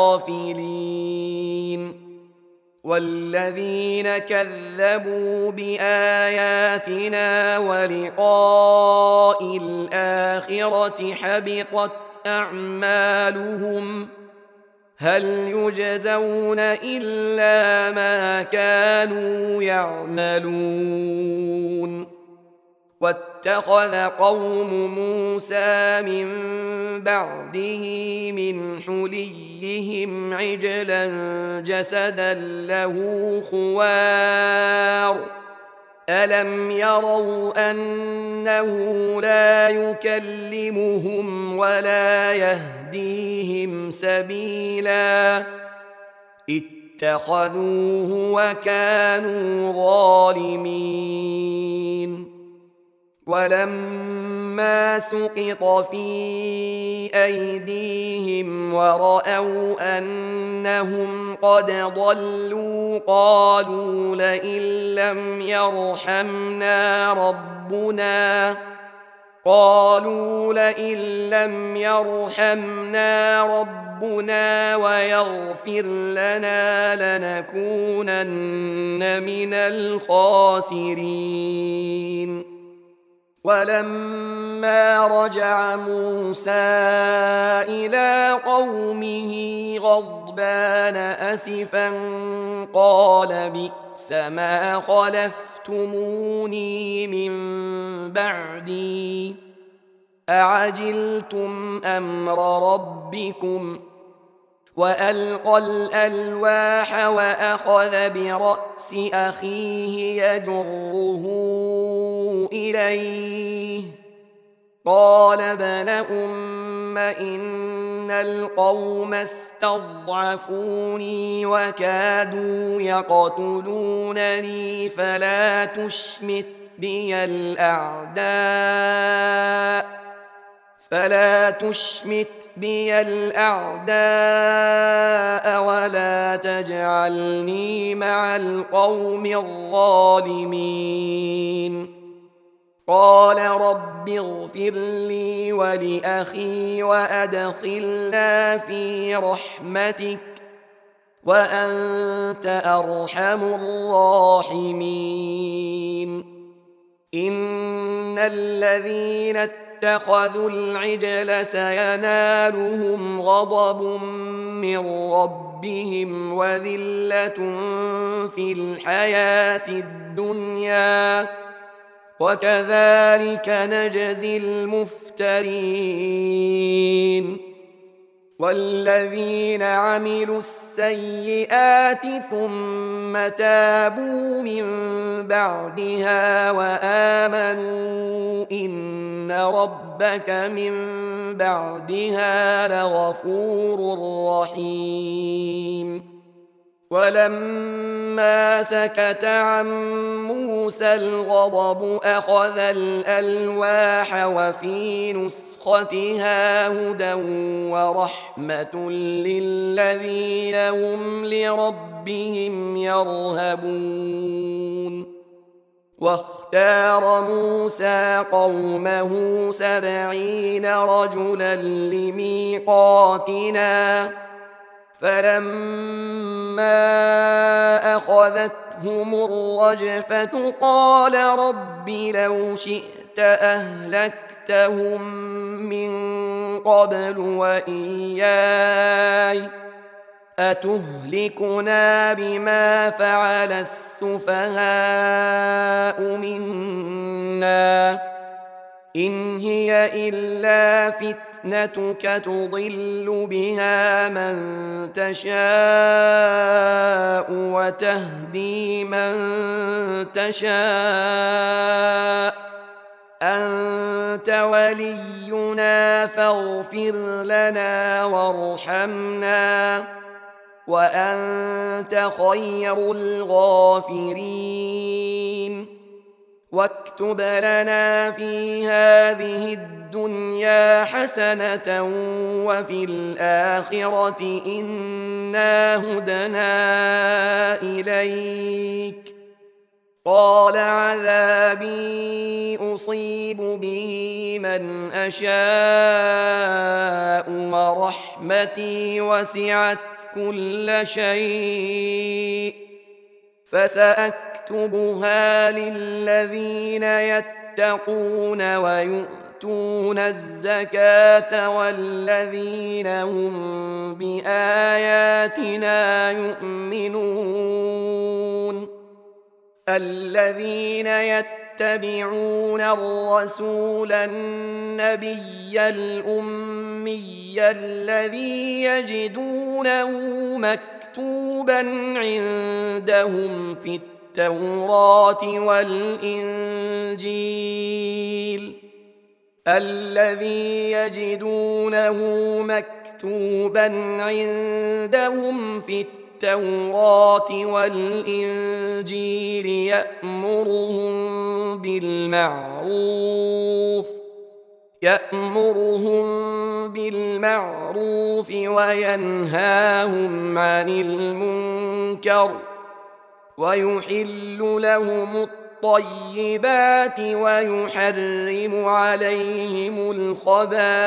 غافلين. والذين كذبوا بآياتنا ولقاء الآخرة حبطت أعمالهم هل يجزون إلا ما كانوا يعملون. واتخذ قوم موسى من بعده من حليهم عجلا جسدا له خوار ألم يروا أنه لا يكلمهم ولا يهديهم سبيلا اتخذوه وكانوا ظالمين. ولما سقط في أيديهم ورأوا أنهم قد ضلوا قالوا لئن لم يرحمنا ربنا قالوا لئن لم يرحمنا ربنا ويغفر لنا لنكونن من الخاسرين. ولما رجع موسى إلى قومه غضبان أسفا قال بئس ما خلفتموني من بعدي أعجلتم أمر ربكم وألقى الألواح وأخذ برأس أخيه يجره إليه قال ابن أم إن القوم استضعفوني وكادوا يقتلونني فلا تشمت بي الأعداء فلا تشمت بي الأعداء ولا تجعلني مع القوم الظالمين قال رب اغفر لي ولأخي وأدخلنا في رحمتك وأنت أرحم الراحمين إن الذين اتخذوا العجل سينالهم غضب من ربهم وذلة في الحياة الدنيا وكذلك نجزي المفترين والذين عملوا السيئات ثم تابوا من بعدها وآمنوا إن ربك من بعدها لغفور رحيم ولما سكت عن موسى الغضب أخذ الألواح وفي نسختها هدى ورحمة للذين هم لربهم يرهبون واختار موسى قومه سبعين رجلا لميقاتنا فلما أخذتهم الرجفة قال رب لو شئت أهلكتهم من قبل وإياي أتهلكنا بما فعل السفهاء منا إن هي إلا فتنتك تضل بها من تشاء وتهدي من تشاء أنت ولينا فاغفر لنا وارحمنا وأنت خير الغافرين واكتب لنا في هذه الدنيا حسنة وفي الآخرة إنا هدنا إليك قال عذابي أصيب به من أشاء ورحمتي وسعت كل شيء فسأكتبها للذين يتقون ويؤتون الزكاة والذين هم بآياتنا يؤمنون الذين يتبعون الرسول النبي الأمي الذي يجدونه مكتوبا عندهم في التوراة والإنجيل الذي يجدونه مكتوبا عندهم في التوراة التوراة والإنجيل يأمرهم بالمعروف يأمرهم بالمعروف وينهاهم عن المنكر ويحل لهم الطيبات ويحرم عليهم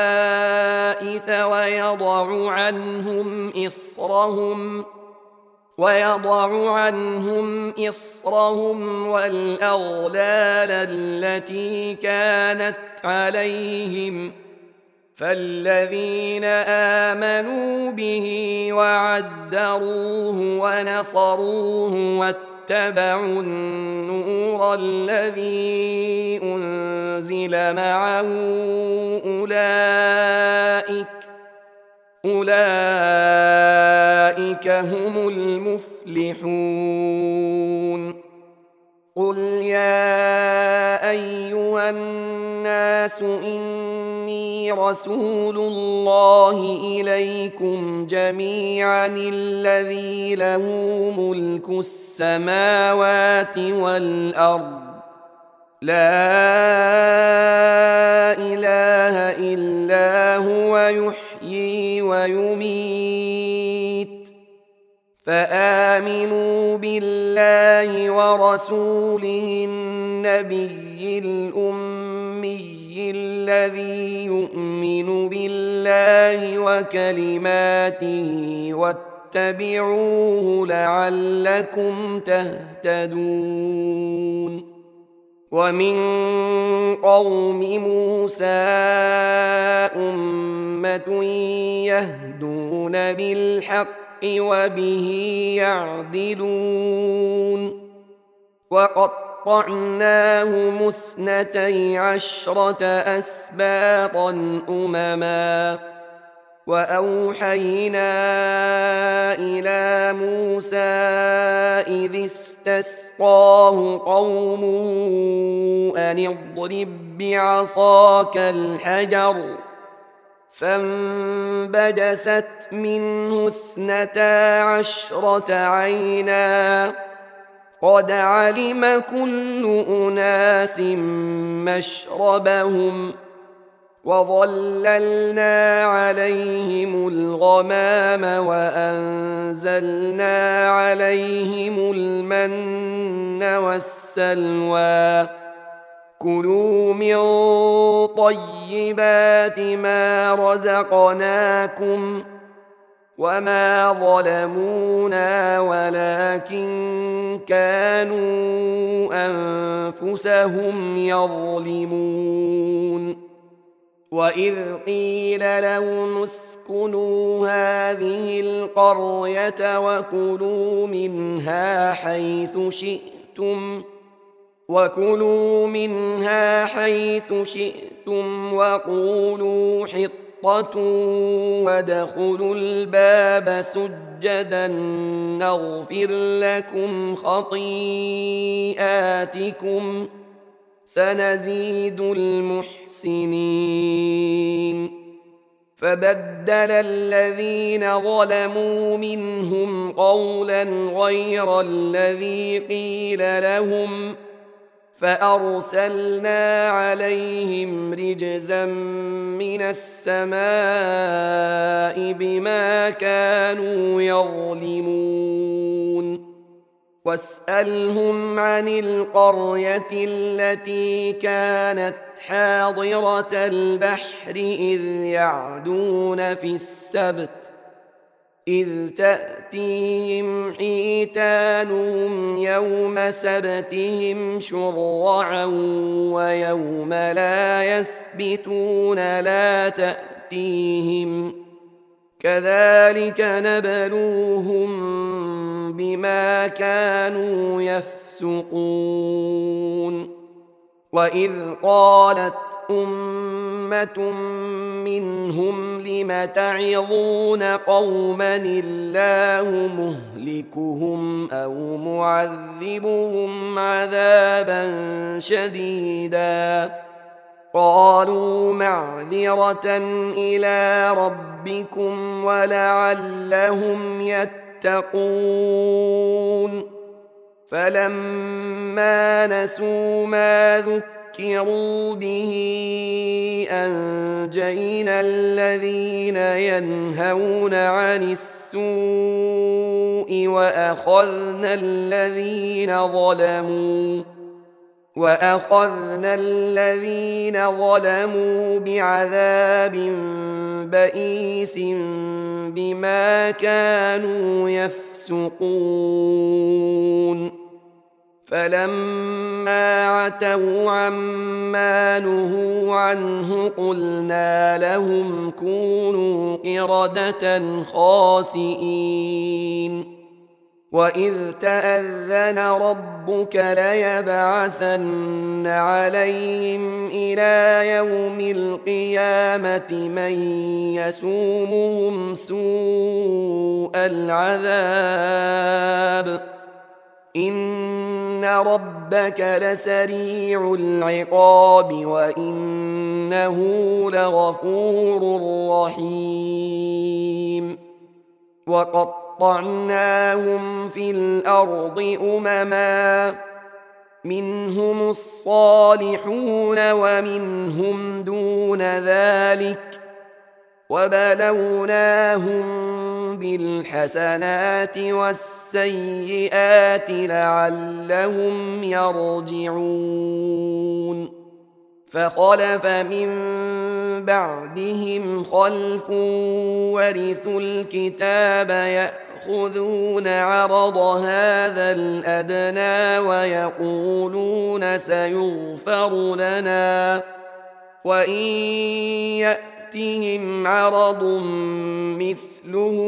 الخبائث ويضع عنهم إصرهم ويضع عنهم إصرهم والأغلال التي كانت عليهم فالذين آمنوا به وعزروه ونصروه واتبعوا النور الذي أنزل معه أولئك أولئك هم المفلحون قل يا أيها الناس إني رسول الله إليكم جميعا الذي له ملك السماوات والأرض لا إله إلا هو يحيي ويميت فآمنوا بالله ورسوله النبي الأمي الذي يؤمن بالله وكلماته واتبعوه لعلكم تهتدون ومن قوم موسى أمة يهدون بالحق وبه يعدلون وقطعناهم اثنتي عشرة أسباطا أمما وأوحينا إلى موسى إذ استسقاه قومه أن اضرب بعصاك الحجر فانبجست منه اثنتا عشرة عينا قد علم كل أناس مشربهم وظللنا عليهم الغمام وأنزلنا عليهم المن والسلوى كلوا من طيبات ما رزقناكم وما ظلمونا ولكن كانوا أنفسهم يظلمون وإذ قيل لهم اسكنوا هذه القرية وكلوا منها حيث شئتم وكلوا منها حيث شئتم وقولوا حطة وادخلوا الباب سجدا نغفر لكم خطيئاتكم سنزيد المحسنين فبدل الذين ظلموا منهم قولا غير الذي قيل لهم فأرسلنا عليهم رجزا من السماء بما كانوا يظلمون واسألهم عن القرية التي كانت حاضرة البحر إذ يعدون في السبت إذ تأتيهم حيتانهم يوم سبتهم شرعا ويوم لا يسبتون لا تأتيهم كذلك نبلوهم بما كانوا يفسقون وإذ قالت أمة منهم لم تعظون قوما الله مهلكهم أو معذبهم عذابا شديدا قالوا معذرة إلى ربكم ولعلهم يتقون فلما نسوا ما ذكروا به أنجينا الذين ينهون عن السوء وأخذنا الذين ظلموا وأخذنا الذين ظلموا بعذاب بئيس بما كانوا يفسقون فلما عتوا عما نهوا عنه قلنا لهم كونوا قردة خاسئين وإذ تأذن ربك ليبعثن عليهم إلى يوم القيامة من يسومهم سوء العذاب إن ربك لسريع العقاب وإنه لغفور رحيم وقطعناهم في الأرض أمما منهم الصالحون ومنهم دون ذلك وبلوناهم بالحسنات والسيئات لعلهم يرجعون فخلف من بعدهم خلف ورثوا الكتاب يأخذون عرض هذا الأدنى ويقولون سيغفر لنا وإن يأتهم عرض مثله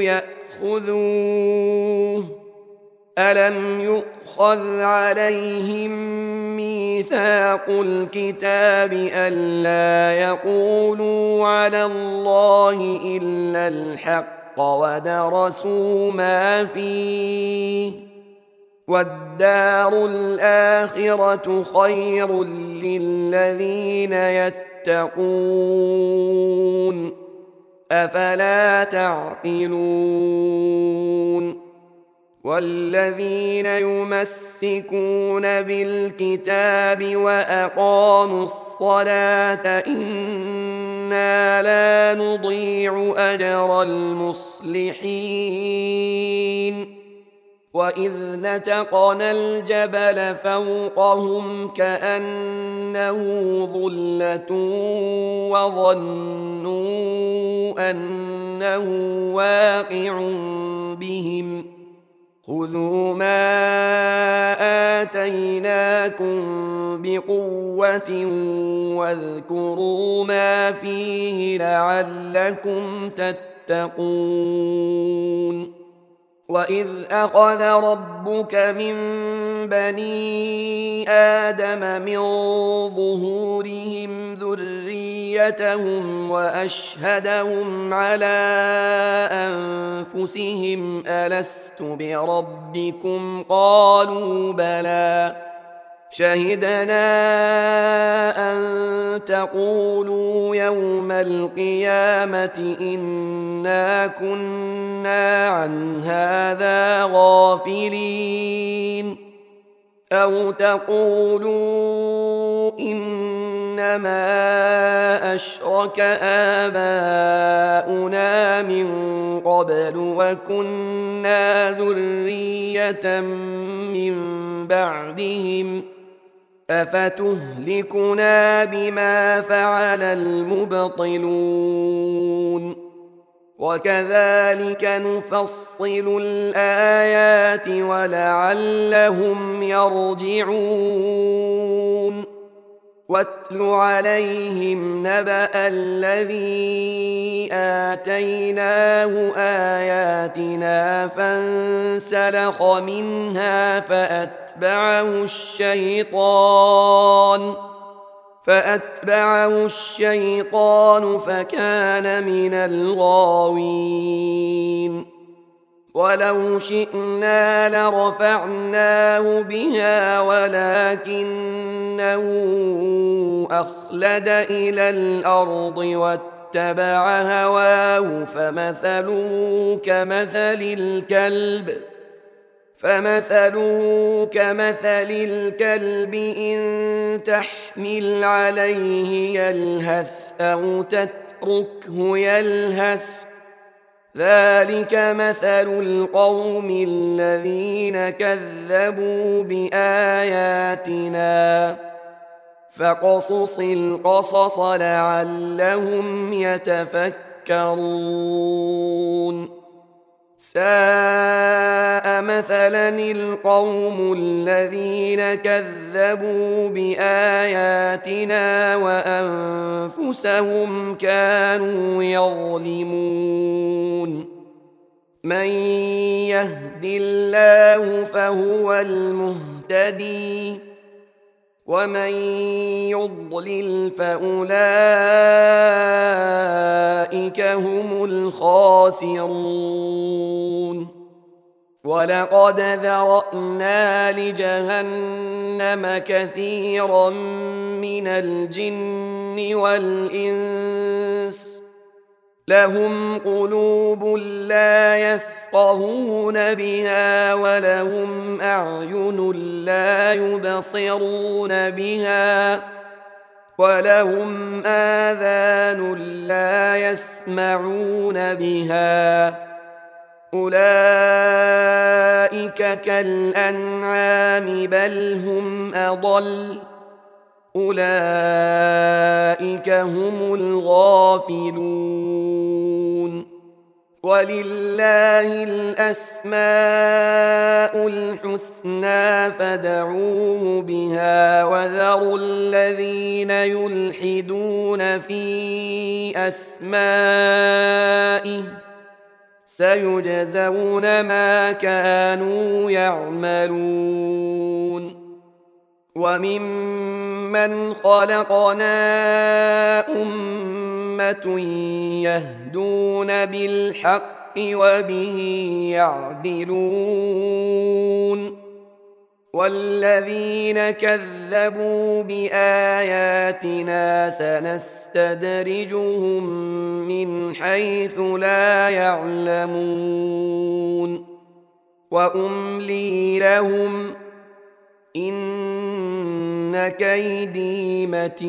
يأخذوه ألم يؤخذ عليهم ميثاق الكتاب ألا يقولوا على الله إلا الحق ودرسوا ما فيه والدار الآخرة خير للذين يتقون أفلا تعقلون والذين يمسكون بالكتاب وأقاموا الصلاة إنا لا نضيع أجر المصلحين وإذ نتقنا الجبل فوقهم كأنه ظلة وظنوا أنه واقع بهم خذوا ما آتيناكم بقوة واذكروا ما فيه لعلكم تتقون وإذ أخذ ربك من بني آدم من ظهورهم ذريتهم وأشهدهم على أنفسهم ألست بربكم قالوا بلى شهدنا أن تقولوا يوم القيامة إنا كنا عن هذا غافلين أو تقولوا إنما أشرك آباؤنا من قبل وكنا ذرية من بعدهم أفتهلكنا بما فعل المبطلون وكذلك نفصل الآيات ولعلهم يرجعون واتل عليهم نبأ الذي آتيناه آياتنا فانسلخ منها فأتبعه الشيطان فأتبعه الشيطان فكان من الغاوين ولو شئنا لرفعناه بها ولكنه أخلد إلى الأرض واتبع هواه فمثله كمثل الكلب فمثله كمثل الكلب إن تحمل عليه يلهث أو تتركه يلهث ذلك مثل القوم الذين كذبوا بآياتنا فاقصص القصص لعلهم يتفكرون ساء مثلا القوم الذين كذبوا بآياتنا وأنفسهم كانوا يظلمون من يهد الله فهو المهتدي ومن يضلل فأولئك هم الخاسرون ولقد ذرأنا لجهنم كثيرا من الجن والإنس لهم قلوب لا يفقهون بها ولهم أعين لا يبصرون بها ولهم آذان لا يسمعون بها أولئك كالأنعام بل هم أضل أولئك هم الغافلون ولله الأسماء الحسنى فادعوه بها وذروا الذين يلحدون في أسمائه سيجزون ما كانوا يعملون وممن خلقنا أمة يهدون بالحق وبه يعدلون والذين كذبوا بآياتنا سنستدرجهم من حيث لا يعلمون وأملي لهم إن كيدي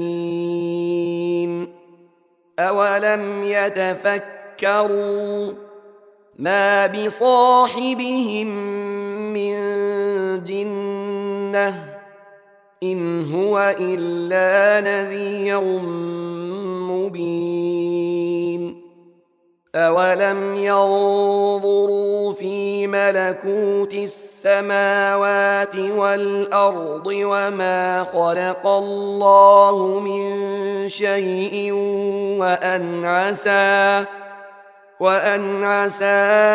متين أولم يتفكروا ما بصاحبهم من جنة إن هو إلا نذير مبين أولم ينظروا في ملكوت السماوات والأرض وما خلق الله من شيء وأن عسى وأن عسى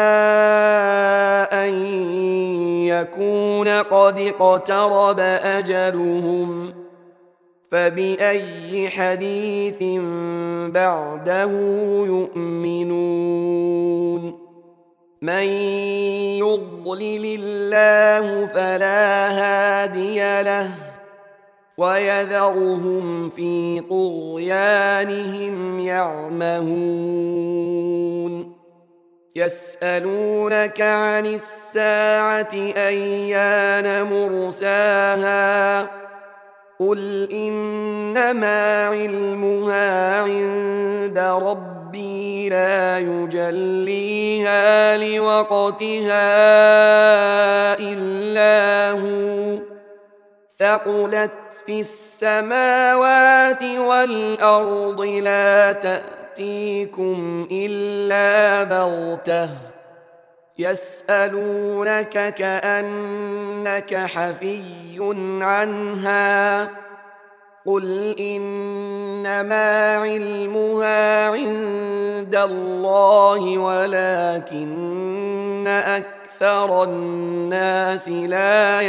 أن يكون قد اقترب أجلهم فبأي حديث بعده يؤمنون من يضلل الله فلا هادي له ويذرهم في طغيانهم يعمهون يسألونك عن الساعة أيان مرساها قل إنما علمها عند ربي لا يجليها لوقتها إلا هو ثقلت في السماوات والأرض لا تأتيكم إلا بغتة يسألونك كأنك حفي عنها قل إنما علمها عند الله ولكن أكثر الناس لا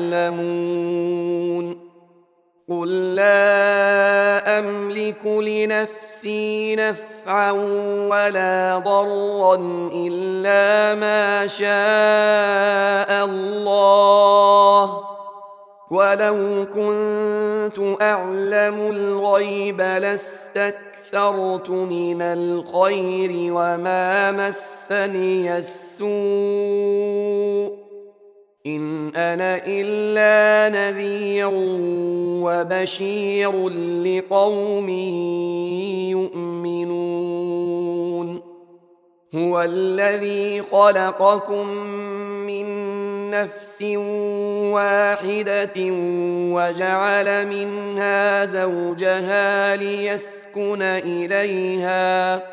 يعلمون قل لا أملك لنفسي نفعا ولا ضرا إلا ما شاء الله ولو كنت أعلم الغيب لاستكثرت من الخير وما مسني السوء إن أنا إلا نذير وبشير لقوم يؤمنون هو الذي خلقكم من نفس واحدة وجعل منها زوجها ليسكن إليها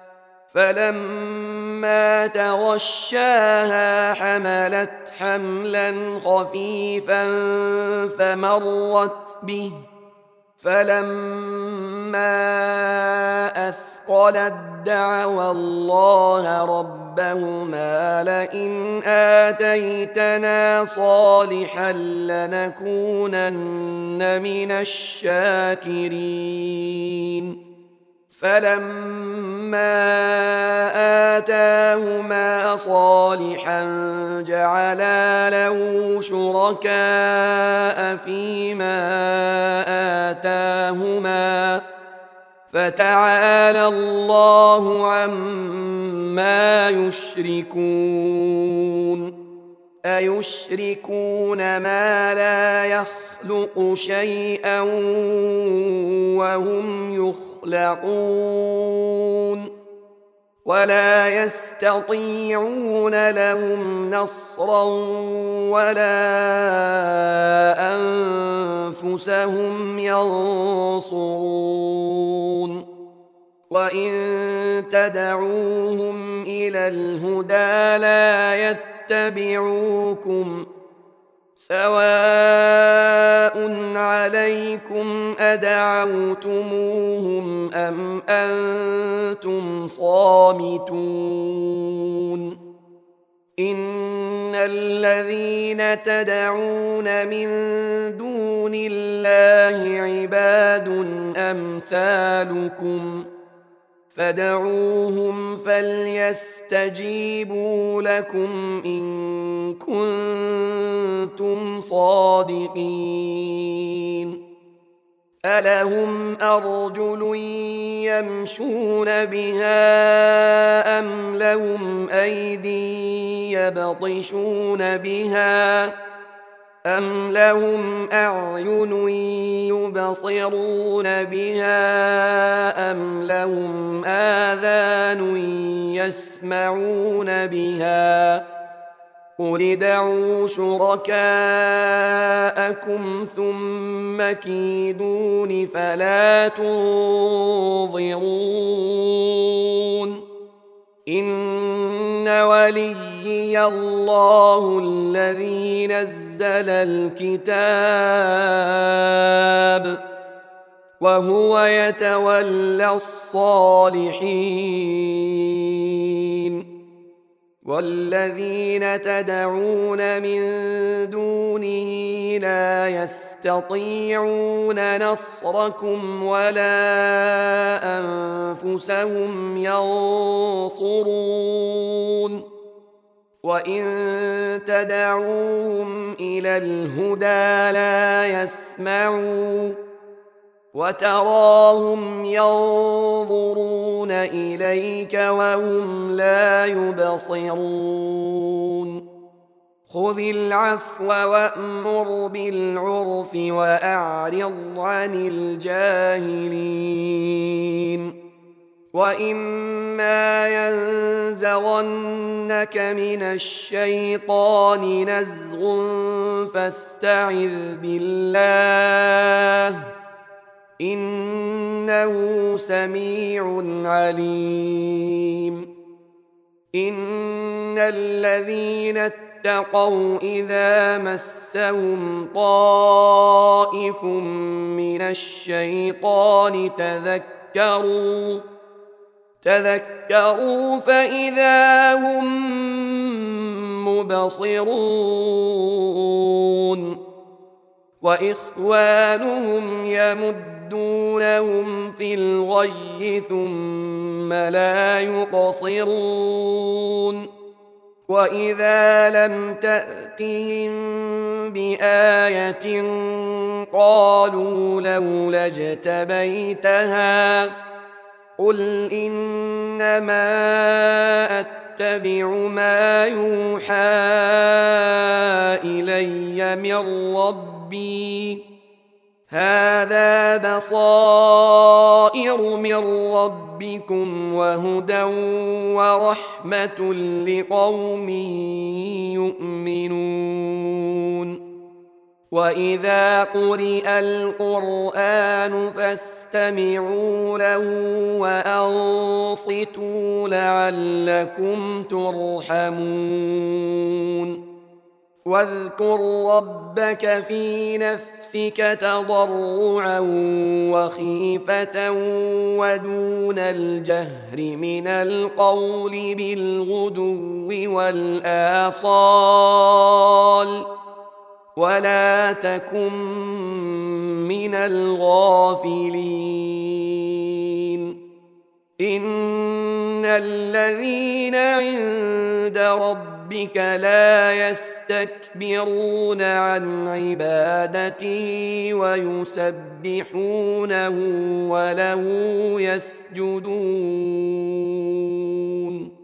فلما تغشاها حملت حملا خفيفا فمرت به فلما أثقلت دعوا الله ربهما لئن آتيتنا صالحا لنكونن من الشاكرين فلما آتاهما صالحا جعلا له شركاء فيما آتاهما فتعالى الله عما يشركون أيشركون ما لا يخلق شيئا وهم يخلقون ولا يستطيعون لهم نصرا ولا أنفسهم ينصرون وإن تدعوهم إلى الهدى لا يتبعوكم سواء عليكم أدعوتموهم أم أنتم صامتون إن الذين تدعون من دون الله عباد أمثالكم فدعوهم فليستجيبوا لكم إن كنتم صادقين ألهم أرجل يمشون بها أم لهم أيدي يبطشون بها أم لهم أعين يبصرون بها أم لهم آذان يسمعون بها قل ادعوا شركاءكم ثم كيدون فلا تنظرون إن وليي الله الذي نزل الكتاب وهو يتولى الصالحين والذين تدعون من دونه لا يستطيعون نصركم ولا أنفسهم ينصرون وإن تدعوهم إلى الهدى لا يسمعون وتراهم ينظرون إليك وهم لا يبصرون خذ العفو وأمر بالعرف وأعرض عن الجاهلين وإما ينزغنك من الشيطان نزغ فاستعذ بالله إنه سميع عليم إن الذين اتقوا إذا مسهم طائف من الشيطان تذكروا تذكروا فإذا هم مبصرون وإخوانهم يمدونهم في الغي ثم لا يقصرون وإذا لم تأتهم بآية قالوا لولا اجتبيتها قل إنما أتبع ما يوحى إلي من ربي هذا بصائر من ربي ربكم وهدى ورحمة لقوم يؤمنون وإذا قرئ القرآن فاستمعوا له وأنصتوا لعلكم ترحمون واذكر ربك في نفسك تضرعا وخيفة ودون الجهر من القول بالغدو والآصال ولا تكن من الغافلين إن الذين عند ربك لا يستكبرون عن عبادته ويسبحونه وله يسجدون